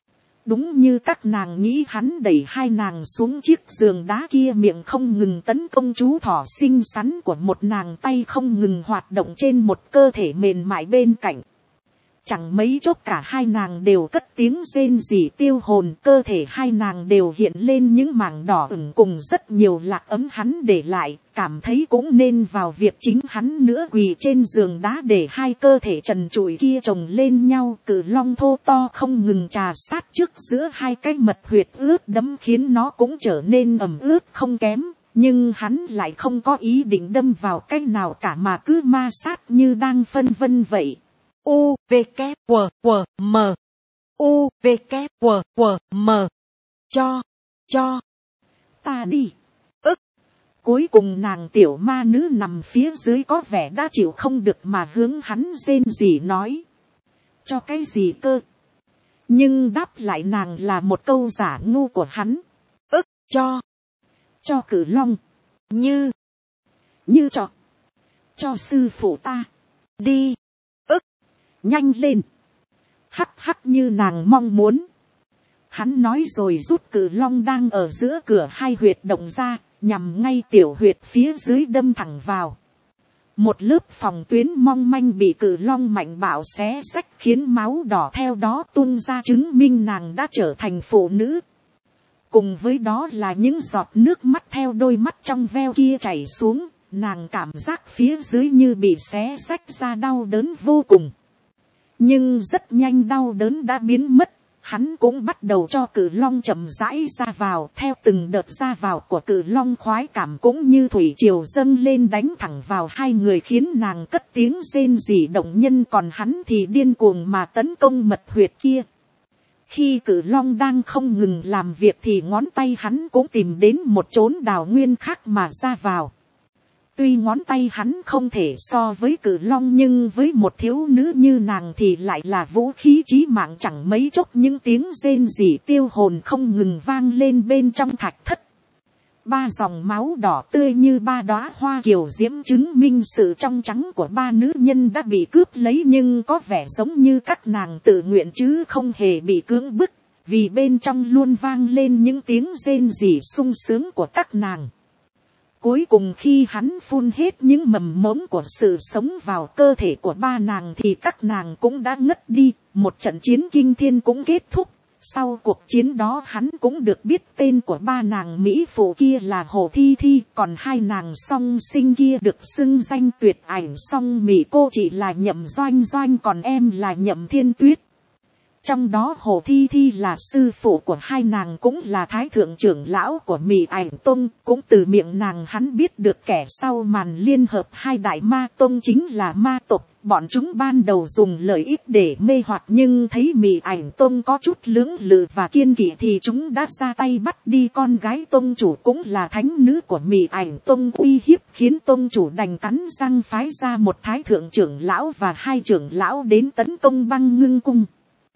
Đúng như các nàng nghĩ, hắn đẩy hai nàng xuống chiếc giường đá kia, miệng không ngừng tấn công chú thỏ xinh xắn của một nàng, tay không ngừng hoạt động trên một cơ thể mềm mại bên cạnh. Chẳng mấy chốc cả hai nàng đều cất tiếng rên rỉ tiêu hồn, cơ thể hai nàng đều hiện lên những mảng đỏ ửng cùng rất nhiều lạc ấm hắn để lại, cảm thấy cũng nên vào việc chính hắn nữa. Quỳ trên giường đá để hai cơ thể trần trụi kia chồng lên nhau, cự long thô to không ngừng trà sát trước giữa hai cái mật huyệt ướt đẫm khiến nó cũng trở nên ẩm ướt không kém, nhưng hắn lại không có ý định đâm vào cái nào cả mà cứ ma sát như đang phân vân vậy. U, V, K, W, W, M. U, V, K, W, W, M. Cho. Ta đi. Cuối cùng nàng tiểu ma nữ nằm phía dưới có vẻ đã chịu không được mà hướng hắn rên rỉ nói. Cho cái gì cơ? Nhưng đáp lại nàng là một câu giả ngu của hắn. Cho cử long. Như cho sư phụ ta. Đi. Nhanh lên. Hắc như nàng mong muốn. Hắn nói rồi rút cự long đang ở giữa cửa hai huyệt động ra, nhằm ngay tiểu huyệt phía dưới đâm thẳng vào. một lớp phòng tuyến mong manh bị cự long mạnh bạo xé xách khiến máu đỏ theo đó tuôn ra chứng minh nàng đã trở thành phụ nữ. Cùng với đó là những giọt nước mắt theo đôi mắt trong veo kia chảy xuống, nàng cảm giác phía dưới như bị xé xách ra đau đớn vô cùng. Nhưng rất nhanh đau đớn đã biến mất, hắn cũng bắt đầu cho cự long chậm rãi ra vào, theo từng đợt ra vào của cự long khoái cảm cũng như thủy triều dâng lên đánh thẳng vào hai người khiến nàng cất tiếng rên rỉ động nhân, còn hắn thì điên cuồng mà tấn công mật huyệt kia. Khi cự long đang không ngừng làm việc thì ngón tay hắn cũng tìm đến một chốn đào nguyên khác mà ra vào. Tuy ngón tay hắn không thể so với cự long nhưng với một thiếu nữ như nàng thì lại là vũ khí chí mạng, chẳng mấy chốc những tiếng rên rỉ tiêu hồn không ngừng vang lên bên trong thạch thất. Ba dòng máu đỏ tươi như ba đóa hoa kiều diễm chứng minh sự trong trắng của ba nữ nhân đã bị cướp lấy, nhưng có vẻ giống như các nàng tự nguyện chứ không hề bị cưỡng bức, vì bên trong luôn vang lên những tiếng rên rỉ sung sướng của các nàng. Cuối cùng khi hắn phun hết những mầm mống của sự sống vào cơ thể của ba nàng thì các nàng cũng đã ngất đi, một trận chiến kinh thiên cũng kết thúc. Sau cuộc chiến đó hắn cũng được biết tên của ba nàng mỹ phụ kia là Hồ Thi Thi, còn hai nàng song sinh kia được xưng danh tuyệt ảnh song mỹ cô chỉ là Nhậm Doanh Doanh, còn em là Nhậm Thiên Tuyết. Trong đó Hồ Thi Thi là sư phụ của hai nàng, cũng là thái thượng trưởng lão của Mị Ảnh Tông, cũng từ miệng nàng hắn biết được kẻ sau màn liên hợp hai đại ma tông chính là ma tộc. Bọn chúng ban đầu dùng lợi ích để mê hoặc, nhưng thấy Mị Ảnh Tông có chút lưỡng lự và kiên kỵ thì chúng đã ra tay bắt đi con gái tông chủ cũng là thánh nữ của Mị Ảnh Tông, uy hiếp khiến tông chủ đành cắn răng phái ra một thái thượng trưởng lão và hai trưởng lão đến tấn công Băng Ngưng Cung.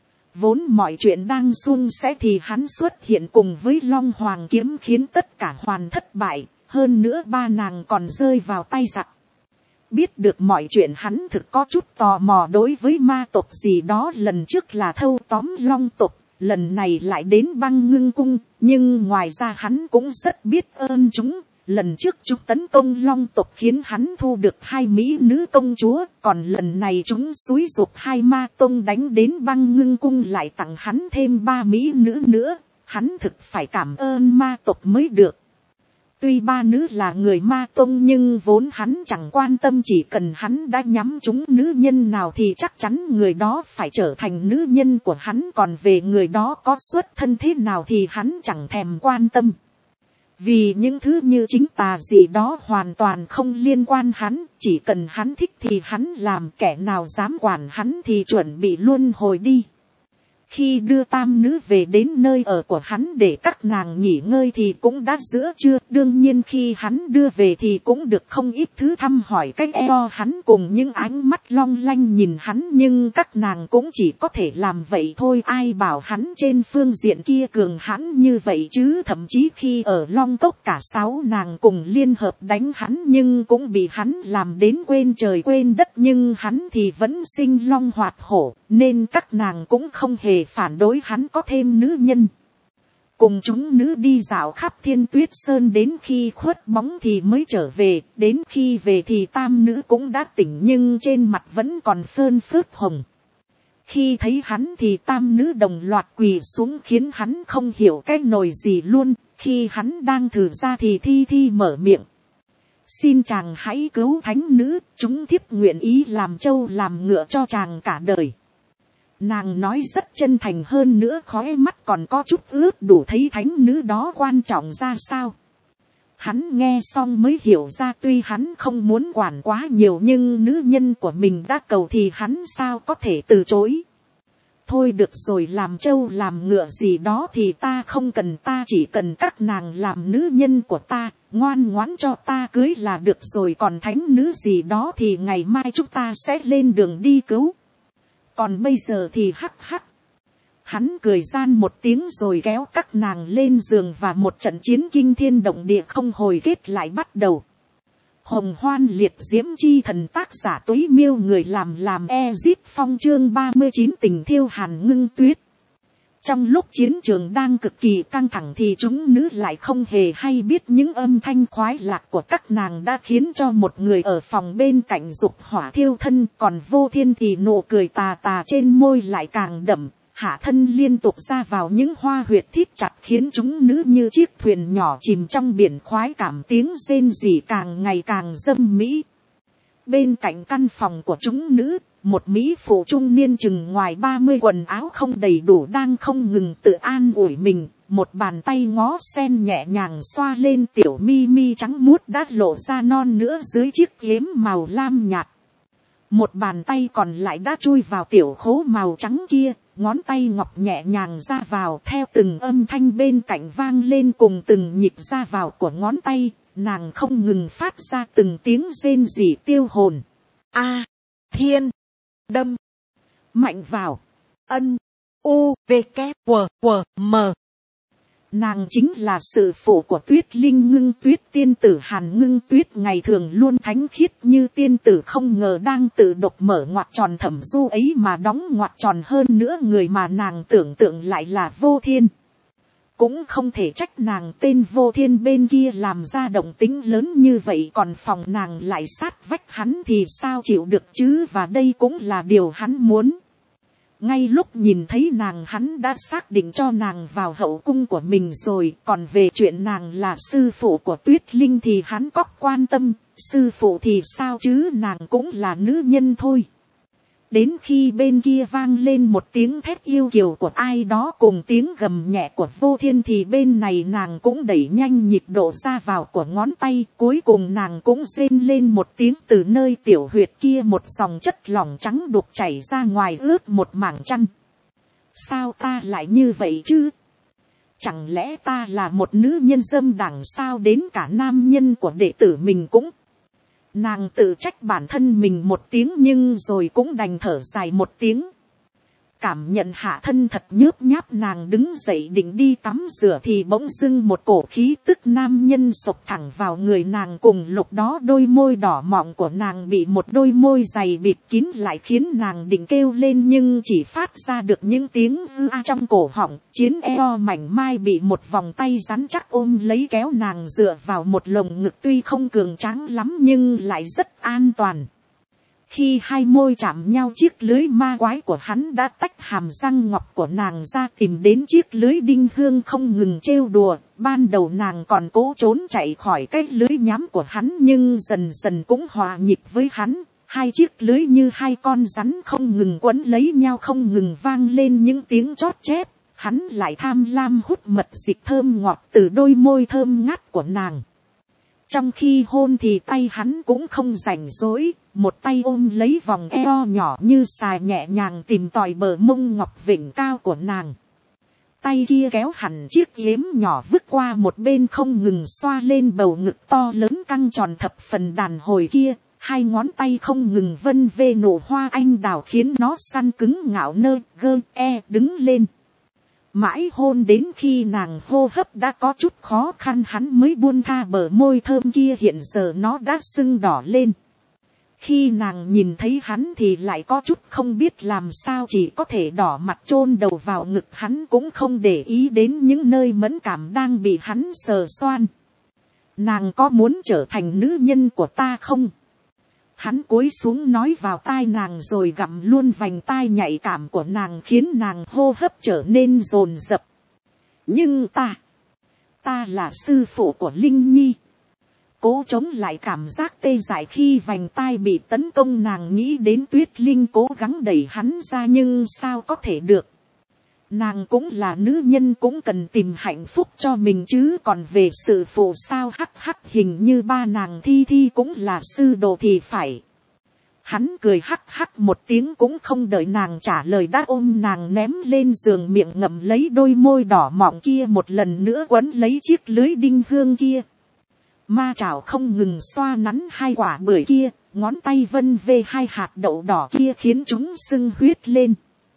Vốn mọi chuyện đang suôn sẻ thì hắn xuất hiện cùng với Long Hoàng kiếm khiến tất cả hoàn thất bại, hơn nữa ba nàng còn rơi vào tay giặc. Biết được mọi chuyện hắn thực có chút tò mò đối với ma tộc gì đó, lần trước là thâu tóm Long tộc, lần này lại đến Băng Ngưng Cung, nhưng ngoài ra hắn cũng rất biết ơn chúng. Lần trước chúng tấn công Long tộc khiến hắn thu được hai mỹ nữ công chúa, còn lần này chúng xúi giục hai ma tông đánh đến Băng Ngưng Cung lại tặng hắn thêm ba mỹ nữ nữa, hắn thực phải cảm ơn ma tộc mới được. Tuy ba nữ là người ma tông nhưng vốn hắn chẳng quan tâm, chỉ cần hắn đã nhắm trúng nữ nhân nào thì chắc chắn người đó phải trở thành nữ nhân của hắn, còn về người đó có xuất thân thế nào thì hắn chẳng thèm quan tâm. Vì những thứ như chính tà gì đó hoàn toàn không liên quan hắn, chỉ cần hắn thích thì hắn làm, kẻ nào dám quản hắn thì chuẩn bị luân hồi đi. Khi đưa tam nữ về đến nơi ở của hắn để các nàng nghỉ ngơi thì cũng đã giữa trưa, đương nhiên khi hắn đưa về thì cũng được không ít thứ thăm hỏi cách eo hắn cùng những ánh mắt long lanh nhìn hắn, nhưng các nàng cũng chỉ có thể làm vậy thôi, ai bảo hắn trên phương diện kia cường hãn như vậy chứ. Thậm chí khi ở Long Cốc cả 6 nàng cùng liên hợp đánh hắn nhưng cũng bị hắn làm đến quên trời quên đất, nhưng hắn thì vẫn sinh long hoạt hổ nên các nàng cũng không hề phản đối hắn có thêm nữ nhân. Cùng chúng nữ đi dạo khắp Thiên Tuyết Sơn đến khi khuất bóng thì mới trở về, đến khi về thì tam nữ cũng đã tỉnh nhưng trên mặt vẫn còn phơn phớt hồng. Khi thấy hắn thì tam nữ đồng loạt quỳ xuống khiến hắn không hiểu cái nồi gì luôn. Khi hắn đang thử ra thì Thi Thi mở miệng: xin chàng hãy cứu thánh nữ, chúng thiếp nguyện ý làm trâu làm ngựa cho chàng cả đời. Nàng nói rất chân thành, hơn nữa khóe mắt còn có chút ướt, đủ thấy thánh nữ đó quan trọng ra sao. Hắn nghe xong mới hiểu ra tuy hắn không muốn quản quá nhiều nhưng nữ nhân của mình đã cầu thì hắn sao có thể từ chối. Thôi được rồi, làm trâu làm ngựa gì đó thì ta không cần, ta chỉ cần các nàng làm nữ nhân của ta, ngoan ngoãn cho ta cưới là được rồi, còn thánh nữ gì đó thì ngày mai chúng ta sẽ lên đường đi cứu. Còn bây giờ thì hắc hắc. Hắn cười gian một tiếng rồi kéo các nàng lên giường và một trận chiến kinh thiên động địa không hồi kết lại bắt đầu. Hồng Hoan Liệt Diễm Chi Thần, tác giả Tuế Miêu, người làm Ezip Phong, chương 39 tình thiêu Hàn Ngưng Tuyết. Trong lúc chiến trường đang cực kỳ căng thẳng thì chúng nữ lại không hề hay biết những âm thanh khoái lạc của các nàng đã khiến cho một người ở phòng bên cạnh dục hỏa thiêu thân, còn Vô Thiên thì nụ cười tà tà trên môi lại càng đậm, hạ thân liên tục ra vào những hoa huyệt thít chặt khiến chúng nữ như chiếc thuyền nhỏ chìm trong biển khoái cảm, tiếng rên rỉ càng ngày càng dâm mỹ. Bên cạnh căn phòng của chúng nữ, một mỹ phụ trung niên chừng ngoài 30, quần áo không đầy đủ đang không ngừng tự an ủi mình, một bàn tay ngó sen nhẹ nhàng xoa lên tiểu mi mi trắng muốt đã lộ ra non nữa dưới chiếc yếm màu lam nhạt. Một bàn tay còn lại đã chui vào tiểu khố màu trắng kia, ngón tay ngọc nhẹ nhàng ra vào theo từng âm thanh bên cạnh vang lên cùng từng nhịp ra vào của ngón tay, nàng không ngừng phát ra từng tiếng rên rỉ tiêu hồn. A, thiên, đâm, mạnh vào, ân, u, v, k, w, w, m. Nàng chính là sự phụ của Tuyết Linh Ngưng Tuyết, tiên tử Hàn Ngưng Tuyết ngày thường luôn thánh khiết như tiên tử, không ngờ đang tự độc mở ngoặc tròn thẩm du ấy mà đóng ngoặc tròn hơn nữa. Người mà nàng tưởng tượng lại là Vô Thiên. Cũng không thể trách nàng tên Vô Thiên bên kia làm ra động tính lớn như vậy, còn phòng nàng lại sát vách hắn thì sao chịu được chứ, và đây cũng là điều hắn muốn. Ngay lúc nhìn thấy nàng, hắn đã xác định cho nàng vào hậu cung của mình rồi, còn về chuyện nàng là sư phụ của Tuyết Linh thì hắn có quan tâm, sư phụ thì sao chứ, nàng cũng là nữ nhân thôi. Đến khi bên kia vang lên một tiếng thét yêu kiều của ai đó cùng tiếng gầm nhẹ của Vô Thiên thì bên này nàng cũng đẩy nhanh nhịp độ ra vào của ngón tay, cuối cùng nàng cũng rên lên một tiếng, từ nơi tiểu huyệt kia một dòng chất lỏng trắng đục chảy ra ngoài ướt một mảng chăn. Sao ta lại như vậy chứ? Chẳng lẽ ta là một nữ nhân dâm đảng sao, đến cả nam nhân của đệ tử mình cũng... Nàng tự trách bản thân mình một tiếng nhưng rồi cũng đành thở dài một tiếng. Cảm nhận hạ thân thật nhớp nháp, nàng đứng dậy định đi tắm rửa thì bỗng dưng một cổ khí tức nam nhân sộc thẳng vào người nàng, cùng lúc đó đôi môi đỏ mọng của nàng bị một đôi môi dày bịt kín lại, khiến nàng định kêu lên nhưng chỉ phát ra được những tiếng ư a trong cổ họng. Chiến eo mảnh mai bị một vòng tay rắn chắc ôm lấy, kéo nàng dựa vào một lồng ngực tuy không cường tráng lắm nhưng lại rất an toàn. Khi hai môi chạm nhau, chiếc lưới ma quái của hắn đã tách hàm răng ngọc của nàng ra, tìm đến chiếc lưới đinh hương không ngừng trêu đùa. Ban đầu nàng còn cố trốn chạy khỏi cái lưới nhám của hắn nhưng dần dần cũng hòa nhịp với hắn. Hai chiếc lưới như hai con rắn không ngừng quấn lấy nhau, không ngừng vang lên những tiếng chót chép. Hắn lại tham lam hút mật dịch thơm ngọt từ đôi môi thơm ngát của nàng. Trong khi hôn thì tay hắn cũng không rảnh rỗi, một tay ôm lấy vòng eo nhỏ như xài nhẹ nhàng tìm tòi bờ mông ngọc vịnh cao của nàng. Tay kia kéo hẳn chiếc yếm nhỏ vứt qua một bên, không ngừng xoa lên bầu ngực to lớn căng tròn thập phần đàn hồi kia. Hai ngón tay không ngừng vân vê nụ hoa anh đào khiến nó săn cứng ngạo nơ gơ đứng lên. Mãi hôn đến khi nàng hô hấp đã có chút khó khăn, hắn mới buông tha bờ môi thơm kia, hiện giờ nó đã sưng đỏ lên. Khi nàng nhìn thấy hắn thì lại có chút không biết làm sao, chỉ có thể đỏ mặt chôn đầu vào ngực hắn, cũng không để ý đến những nơi mẫn cảm đang bị hắn sờ soan. Nàng có muốn trở thành nữ nhân của ta không? Hắn cúi xuống nói vào tai nàng rồi gặm luôn vành tai nhạy cảm của nàng, khiến nàng hô hấp trở nên dồn dập. Nhưng ta là sư phụ của Linh Nhi. Cố chống lại cảm giác tê dại khi vành tai bị tấn công, nàng nghĩ đến Tuyết Linh cố gắng đẩy hắn ra nhưng sao có thể được. Nàng cũng là nữ nhân, cũng cần tìm hạnh phúc cho mình chứ, còn về sự phụ sao, hình như ba nàng Thi cũng là sư đồ thì phải. Hắn cười một tiếng, cũng không đợi nàng trả lời đã ôm nàng ném lên giường, miệng ngậm lấy đôi môi đỏ mọng kia, một lần nữa quấn lấy chiếc lưới đinh hương kia. Ma chảo không ngừng xoa nắn hai quả bưởi kia, ngón tay vân về hai hạt đậu đỏ kia khiến chúng sưng huyết lên.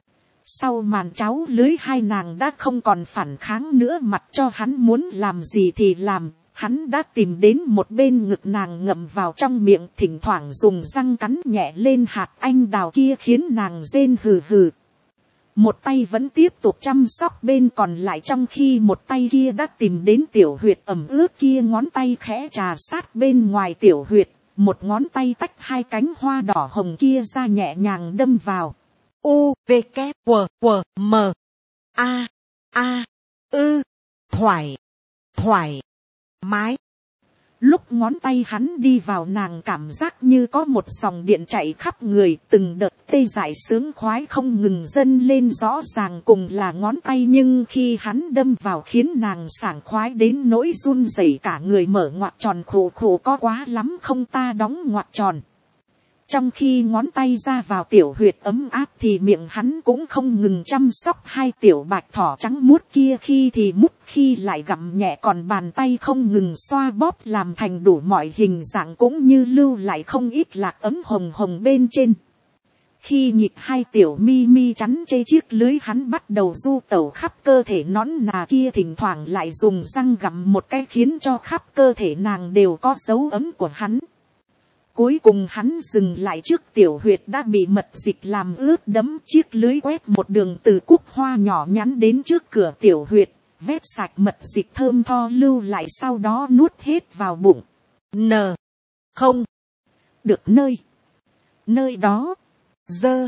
Sau màn cháo lưới, hai nàng đã không còn phản kháng nữa, mặc cho hắn muốn làm gì thì làm. Hắn đã tìm đến một bên ngực nàng, ngậm vào trong miệng, thỉnh thoảng dùng răng cắn nhẹ lên hạt anh đào kia khiến nàng rên hừ hừ. một tay vẫn tiếp tục chăm sóc bên còn lại, trong khi một tay kia đã tìm đến tiểu huyệt ẩm ướt kia, ngón tay khẽ trà sát bên ngoài tiểu huyệt, một ngón tay tách hai cánh hoa đỏ hồng kia ra, nhẹ nhàng đâm vào. U, V, K, W, W, M. A, A, ư, thoải, thoải, mái. Lúc ngón tay hắn đi vào, nàng cảm giác như có một dòng điện chạy khắp người, từng đợt tê dại sướng khoái không ngừng dâng lên, rõ ràng cùng là ngón tay, nhưng khi hắn đâm vào khiến nàng sảng khoái đến nỗi run rẩy cả người, mở ngoặc tròn khổ khổ, có quá lắm không ta đóng ngoặc tròn. Trong khi ngón tay ra vào tiểu huyệt ấm áp thì miệng hắn cũng không ngừng chăm sóc hai tiểu bạch thỏ trắng muốt kia, khi thì mút khi lại gặm nhẹ, còn bàn tay không ngừng xoa bóp làm thành đủ mọi hình dạng, cũng như lưu lại không ít lạc ấm hồng hồng bên trên. Khi nhịp hai tiểu mi mi chắn chê chiếc lưới, hắn bắt đầu du tẩu khắp cơ thể nõn nà kia, thỉnh thoảng lại dùng răng gặm một cái khiến cho khắp cơ thể nàng đều có dấu ấm của hắn. Cuối cùng hắn dừng lại trước tiểu huyệt đã bị mật dịch làm ướt đẫm, chiếc lưới quét một đường từ cúc hoa nhỏ nhắn đến trước cửa tiểu huyệt, vét sạch mật dịch thơm tho lưu lại, sau đó nuốt hết vào bụng. N. Không. Được nơi. Nơi đó. Dơ.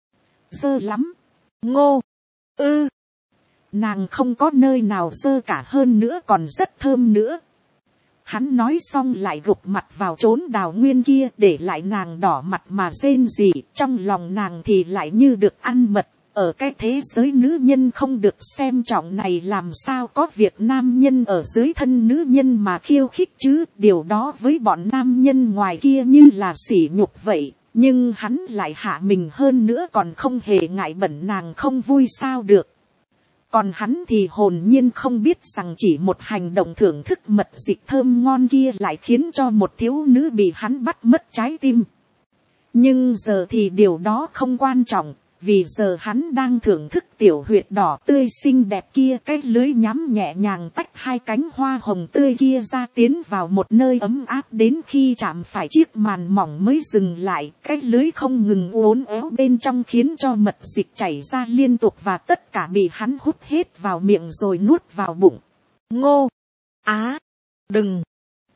Dơ lắm. Ngô. Ư. Nàng không có nơi nào dơ cả, hơn nữa còn rất thơm nữa. Hắn nói xong lại gục mặt vào chốn đào nguyên kia, để lại nàng đỏ mặt mà rên rỉ, trong lòng nàng thì lại như được ăn mật. Ở cái thế giới nữ nhân không được xem trọng này, làm sao có việc nam nhân ở dưới thân nữ nhân mà khiêu khích chứ, điều đó với bọn nam nhân ngoài kia như là sỉ nhục vậy. Nhưng hắn lại hạ mình, hơn nữa còn không hề ngại bẩn, nàng không vui sao được. Còn hắn thì hồn nhiên không biết rằng chỉ một hành động thưởng thức mật dịch thơm ngon kia lại khiến cho một thiếu nữ bị hắn bắt mất trái tim. Nhưng giờ thì điều đó không quan trọng, vì giờ hắn đang thưởng thức tiểu huyệt đỏ tươi xinh đẹp kia. Cái lưới nhắm nhẹ nhàng tách hai cánh hoa hồng tươi kia ra, tiến vào một nơi ấm áp, đến khi chạm phải chiếc màn mỏng mới dừng lại. Cái lưới không ngừng uốn éo bên trong khiến cho mật dịch chảy ra liên tục, và tất cả bị hắn hút hết vào miệng rồi nuốt vào bụng. Ngô. Á. Đừng.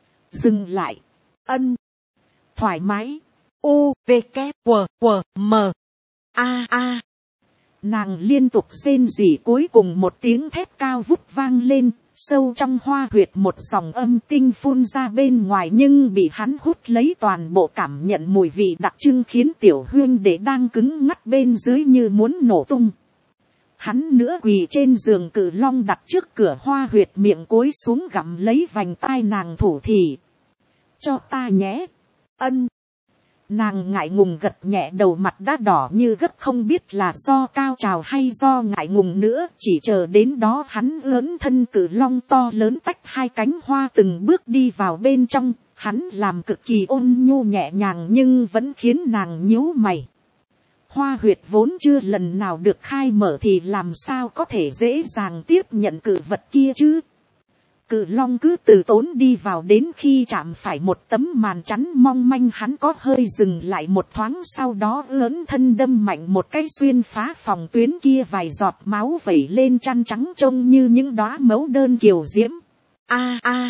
Dừng lại. Ân. Thoải mái. U, V, K, W, W, M. A, A. Nàng liên tục rên rỉ, cuối cùng một tiếng thét cao vút vang lên, sâu trong hoa huyệt một dòng âm tinh phun ra bên ngoài, nhưng bị hắn hút lấy toàn bộ, cảm nhận mùi vị đặc trưng khiến tiểu huyên để đang cứng ngắc bên dưới như muốn nổ tung. Hắn nữa quỳ trên giường cự long đặt trước cửa hoa huyệt, miệng cúi xuống gặm lấy vành tai nàng, thủ thỉ. Cho ta nhé. Ân. Nàng ngại ngùng gật nhẹ đầu, mặt đã đỏ như gấp, không biết là do cao trào hay do ngại ngùng nữa. Chỉ chờ đến đó hắn ướn thân cự long to lớn tách hai cánh hoa từng bước đi vào bên trong. Hắn làm cực kỳ ôn nhu nhẹ nhàng nhưng vẫn khiến nàng nhíu mày. Hoa huyệt vốn chưa lần nào được khai mở thì làm sao có thể dễ dàng tiếp nhận cự vật kia chứ. Cự long cứ từ tốn đi vào, đến khi chạm phải một tấm màn chắn mong manh, hắn có hơi dừng lại một thoáng, sau đó ướn thân đâm mạnh một cái xuyên phá phòng tuyến kia, vài giọt máu vẩy lên chăn trắng trông như những đóa mẫu đơn kiều diễm. A a.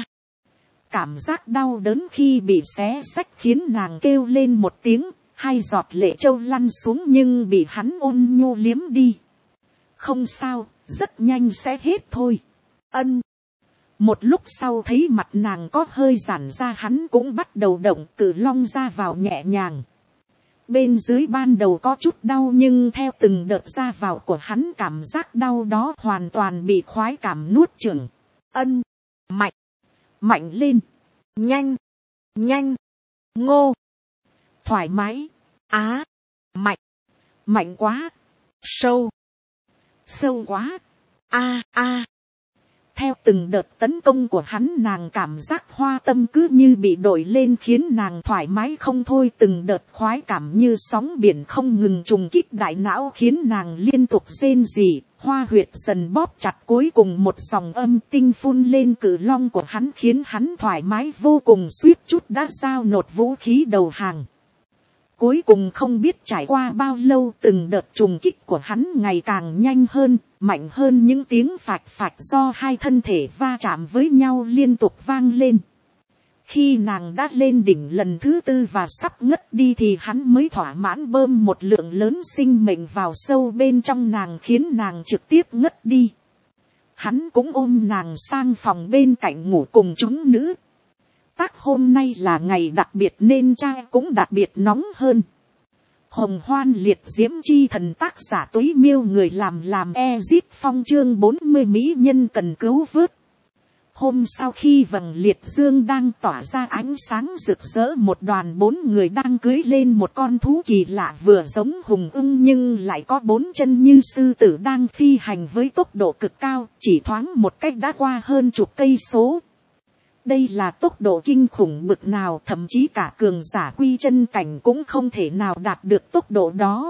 Cảm giác đau đớn khi bị xé xách khiến nàng kêu lên một tiếng, hai giọt lệ trâu lăn xuống nhưng bị hắn ôn nhu liếm đi. Không sao, rất nhanh sẽ hết thôi. Ân. Một lúc sau thấy mặt nàng có hơi giãn ra, hắn cũng bắt đầu động, cự long ra vào nhẹ nhàng. Bên dưới ban đầu có chút đau, nhưng theo từng đợt ra vào của hắn, cảm giác đau đó hoàn toàn bị khoái cảm nuốt chửng. Ân. Mạnh. Mạnh lên. Nhanh. Nhanh. Ngô. Thoải mái. Á. Mạnh. Mạnh quá. Sâu. Sâu quá. A a. Theo từng đợt tấn công của hắn, nàng cảm giác hoa tâm cứ như bị đổi lên, khiến nàng thoải mái không thôi. Từng đợt khoái cảm như sóng biển không ngừng trùng kích đại não, khiến nàng liên tục rên rỉ. Hoa huyệt dần bóp chặt, cuối cùng một dòng âm tinh phun lên cự long của hắn, khiến hắn thoải mái vô cùng, suýt chút đã giao nộp vũ khí đầu hàng. Cuối cùng không biết trải qua bao lâu, từng đợt trùng kích của hắn ngày càng nhanh hơn, mạnh hơn, những tiếng phạch phạch do hai thân thể va chạm với nhau liên tục vang lên. Khi nàng đã lên đỉnh lần thứ 4 và sắp ngất đi thì hắn mới thỏa mãn bơm một lượng lớn sinh mệnh vào sâu bên trong nàng, khiến nàng trực tiếp ngất đi. Hắn cũng ôm nàng sang phòng bên cạnh ngủ cùng chúng nữ. Tác hôm nay là ngày đặc biệt nên cha cũng đặc biệt nóng hơn. Hồng hoan liệt diễm chi thần, tác giả Túy Miêu, người làm Ezip Phong, chương 40 mỹ nhân cần cứu vớt. Hôm sau khi vầng liệt dương đang tỏa ra ánh sáng rực rỡ, một đoàn 4 người đang cưỡi lên một con thú kỳ lạ vừa giống hùng ưng nhưng lại có 4 chân như sư tử, đang phi hành với tốc độ cực cao, chỉ thoáng một cách đã qua hơn chục cây số. Đây là tốc độ kinh khủng bực nào, thậm chí cả cường giả quy chân cảnh cũng không thể nào đạt được tốc độ đó.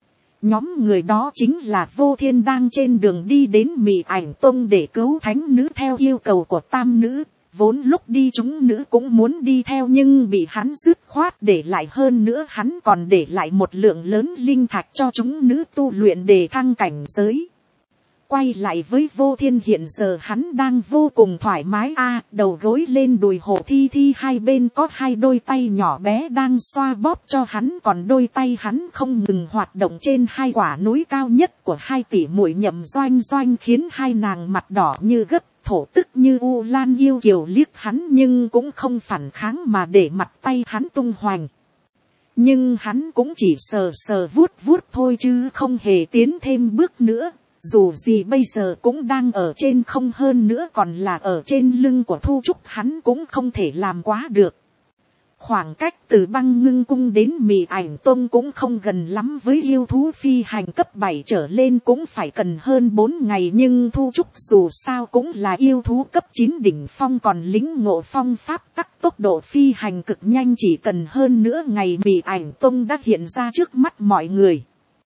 Nhóm người đó chính là Vô Thiên, đang trên đường đi đến Mị Ảnh Tông để cứu thánh nữ theo yêu cầu của tam nữ. Vốn lúc đi chúng nữ cũng muốn đi theo nhưng bị hắn dứt khoát để lại, hơn nữa hắn còn để lại một lượng lớn linh thạch cho chúng nữ tu luyện để thăng cảnh giới. Quay lại với Vô Thiên, hiện giờ hắn đang vô cùng thoải mái đầu gối lên đùi Hồ Thi Thi, hai bên có 2 đôi tay nhỏ bé đang xoa bóp cho hắn, còn đôi tay hắn không ngừng hoạt động trên 2 quả núi cao nhất của 2 tỷ muội Nhậm Doanh Doanh, khiến hai nàng mặt đỏ như gấc, thổ tức như U Lan yêu kiều liếc hắn nhưng cũng không phản kháng mà để mặt tay hắn tung hoành. Nhưng hắn cũng chỉ sờ sờ vuốt vuốt thôi chứ không hề tiến thêm bước nữa. Dù gì bây giờ cũng đang ở trên không, hơn nữa còn là ở trên lưng của Thu Trúc, hắn cũng không thể làm quá được. Khoảng cách từ Băng Ngưng Cung đến Mị Ảnh Tông cũng không gần lắm, với yêu thú phi hành cấp 7 trở lên cũng phải cần hơn 4 ngày, nhưng Thu Trúc dù sao cũng là yêu thú cấp 9 đỉnh phong, còn lĩnh ngộ phong pháp tắc, tốc độ phi hành cực nhanh, chỉ cần hơn nửa ngày Mị Ảnh Tông đã hiện ra trước mắt mọi người.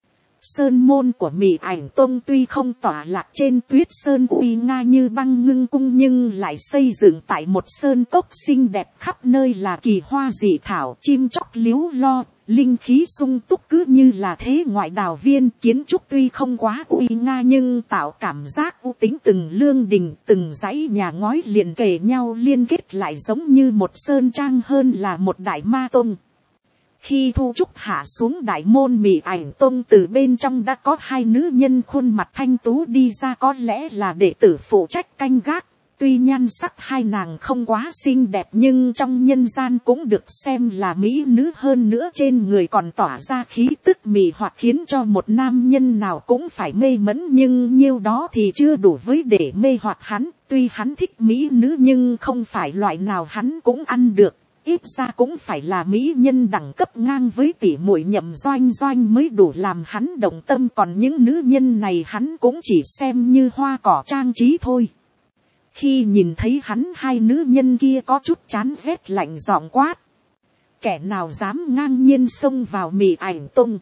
Sơn môn của Mị Ảnh Tông tuy không tỏa lạc trên tuyết sơn uy nga như Băng Ngưng Cung nhưng lại xây dựng tại một sơn cốc xinh đẹp, khắp nơi là kỳ hoa dị thảo, chim chóc líu lo, linh khí sung túc, cứ như là thế ngoại đào viên. Kiến trúc tuy không quá uy nga nhưng tạo cảm giác u tính, từng lương đình, từng dãy nhà ngói liền kề nhau liên kết lại giống như một sơn trang hơn là một đại ma tông. Khi Thu Trúc hạ xuống đại môn Mị Ảnh Tông, từ bên trong đã có 2 nữ nhân khuôn mặt thanh tú đi ra, có lẽ là đệ tử phụ trách canh gác. Tuy nhan sắc hai nàng không quá xinh đẹp nhưng trong nhân gian cũng được xem là mỹ nữ, hơn nữa trên người còn tỏa ra khí tức mị hoặc, khiến cho một nam nhân nào cũng phải mê mẫn, nhưng nhiêu đó thì chưa đủ với để mê hoặc hắn. Tuy hắn thích mỹ nữ nhưng không phải loại nào hắn cũng ăn được. Ít ra cũng phải là mỹ nhân đẳng cấp ngang với tỷ muội Nhậm Doanh Doanh mới đủ làm hắn động tâm, còn những nữ nhân này hắn cũng chỉ xem như hoa cỏ trang trí thôi. Khi nhìn thấy hắn, 2 nữ nhân kia có chút chán ghét, lạnh giọng quát: kẻ nào dám ngang nhiên xông vào Mị Ảnh Tông?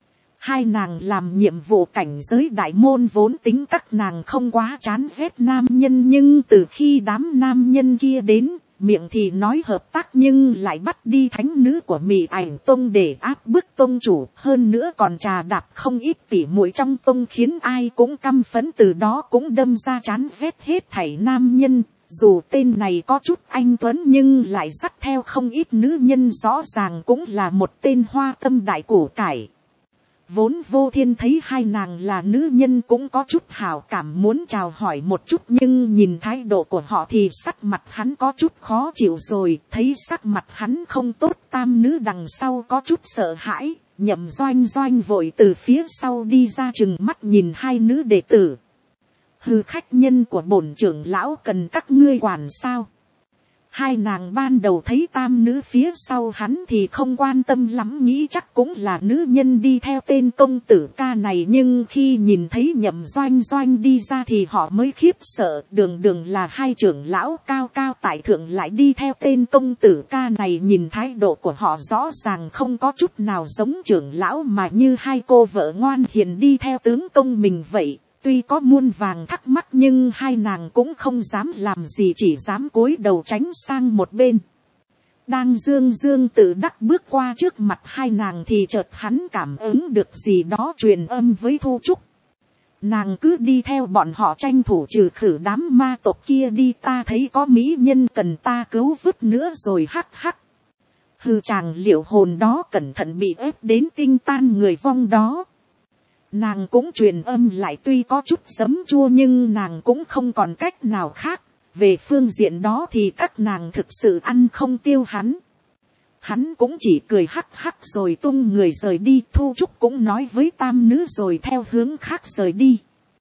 2 nàng làm nhiệm vụ cảnh giới đại môn, vốn tính các nàng không quá chán ghét nam nhân, nhưng từ khi đám nam nhân kia đến, miệng thì nói hợp tác nhưng lại bắt đi thánh nữ của Mị Ảnh Tông để áp bức tông chủ, hơn nữa còn trà đạp không ít tỷ muội trong tông, khiến ai cũng căm phẫn, từ đó cũng đâm ra chán ghét hết thảy nam nhân. Dù tên này có chút anh tuấn nhưng lại dắt theo không ít nữ nhân, rõ ràng cũng là một tên hoa tâm đại củ cải. Vốn Vô Thiên thấy 2 nàng là nữ nhân cũng có chút hảo cảm, muốn chào hỏi một chút, nhưng nhìn thái độ của họ thì sắc mặt hắn có chút khó chịu rồi. Thấy sắc mặt hắn không tốt, tam nữ đằng sau có chút sợ hãi, Nhậm Doanh Doanh vội từ phía sau đi ra, chừng mắt nhìn 2 nữ đệ tử. Hừ, khách nhân của bổn trưởng lão cần các ngươi quản sao? 2 nàng ban đầu thấy tam nữ phía sau hắn thì không quan tâm lắm, nghĩ chắc cũng là nữ nhân đi theo tên công tử ca này, nhưng khi nhìn thấy Nhậm Doanh Doanh đi ra thì họ mới khiếp sợ. Đường đường là 2 trưởng lão cao cao tại thượng lại đi theo tên công tử ca này, nhìn thái độ của họ rõ ràng không có chút nào giống trưởng lão, mà như 2 cô vợ ngoan hiền đi theo tướng công mình vậy. Tuy có muôn vàng thắc mắc nhưng 2 nàng cũng không dám làm gì, chỉ dám cúi đầu tránh sang một bên. Đang dương dương tự đắc bước qua trước mặt hai nàng thì chợt hắn cảm ứng được gì đó truyền âm với Thu Trúc. Nàng cứ đi theo bọn họ tranh thủ trừ khử đám ma tộc kia đi, ta thấy có mỹ nhân cần ta cứu vớt nữa rồi, hắc hắc. Hư, chàng liệu hồn đó cẩn thận bị ép đến tinh tan người vong đó. Nàng cũng truyền âm lại, tuy có chút giấm chua nhưng nàng cũng không còn cách nào khác. Về phương diện đó thì các nàng thực sự ăn không tiêu hắn. Hắn cũng chỉ cười hắc hắc rồi tung người rời đi. Thu Trúc cũng nói với tam nữ rồi theo hướng khác rời đi.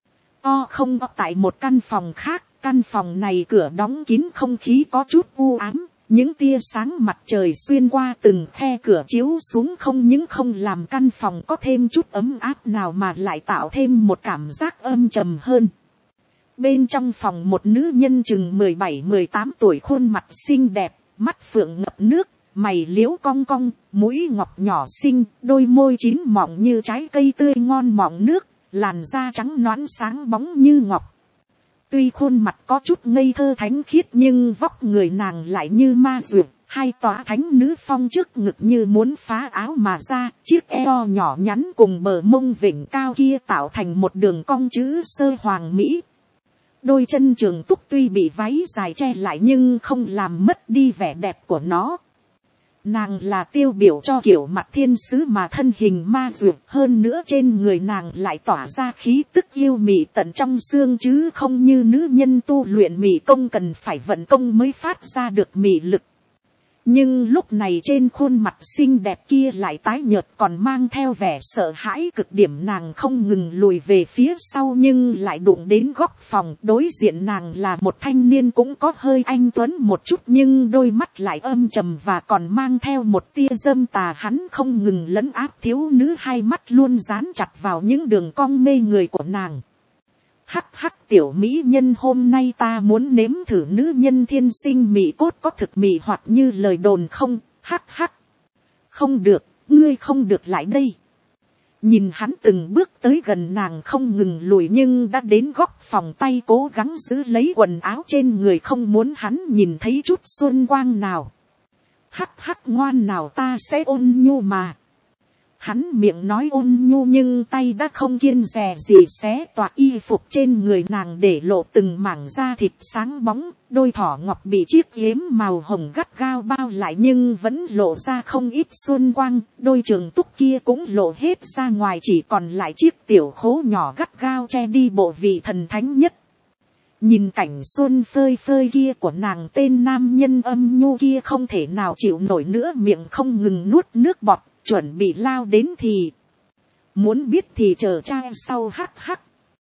Không, tại một căn phòng khác. Căn phòng này cửa đóng kín, không khí có chút u ám. Những tia sáng mặt trời xuyên qua từng khe cửa chiếu xuống không những không làm căn phòng có thêm chút ấm áp nào mà lại tạo thêm một cảm giác âm trầm hơn. Bên trong phòng một nữ nhân chừng 17-18 tuổi, khuôn mặt xinh đẹp, mắt phượng ngập nước, mày liễu cong cong, mũi ngọc nhỏ xinh, đôi môi chín mọng như trái cây tươi ngon mọng nước, làn da trắng nõn sáng bóng như ngọc. Tuy khuôn mặt có chút ngây thơ thánh khiết nhưng vóc người nàng lại như ma duyệt, hai tỏa thánh nữ phong trước ngực như muốn phá áo mà ra, chiếc eo nhỏ nhắn cùng bờ mông vểnh cao kia tạo thành một đường cong chữ sơ hoàng mỹ. Đôi chân trường túc tuy bị váy dài che lại nhưng không làm mất đi vẻ đẹp của nó. Nàng là tiêu biểu cho kiểu mặt thiên sứ mà thân hình ma duyệt, hơn nữa trên người nàng lại tỏa ra khí tức yêu mị tận trong xương chứ không như nữ nhân tu luyện mị công cần phải vận công mới phát ra được mị lực. Nhưng lúc này trên khuôn mặt xinh đẹp kia lại tái nhợt còn mang theo vẻ sợ hãi cực điểm, nàng không ngừng lùi về phía sau nhưng lại đụng đến góc phòng. Đối diện nàng là một thanh niên cũng có hơi anh tuấn một chút nhưng đôi mắt lại âm trầm và còn mang theo một tia dâm tà, hắn không ngừng lấn áp thiếu nữ, hai mắt luôn dán chặt vào những đường cong mê người của nàng. Hắc hắc, tiểu mỹ nhân, hôm nay ta muốn nếm thử nữ nhân thiên sinh mị cốt có thực mị hoặc như lời đồn không? Hắc hắc. Không được, ngươi không được lại đây. Nhìn hắn từng bước tới gần nàng không ngừng lùi nhưng đã đến góc phòng, tay cố gắng giữ lấy quần áo trên người không muốn hắn nhìn thấy chút xuân quang nào. Hắc hắc, ngoan nào, ta sẽ ôn nhu mà. Hắn miệng nói ôn nhu nhưng tay đã không kiêng dè gì xé toạc y phục trên người nàng để lộ từng mảng da thịt sáng bóng, đôi thỏ ngọc bị chiếc yếm màu hồng gắt gao bao lại nhưng vẫn lộ ra không ít xuân quang, đôi trường túc kia cũng lộ hết ra ngoài, chỉ còn lại chiếc tiểu khố nhỏ gắt gao che đi bộ vị thần thánh nhất. Nhìn cảnh xuân phơi phơi kia của nàng, tên nam nhân âm nhu kia không thể nào chịu nổi nữa, miệng không ngừng nuốt nước bọt, chuẩn bị lao đến thì. Muốn biết thì chờ trai sau, hắc hắc.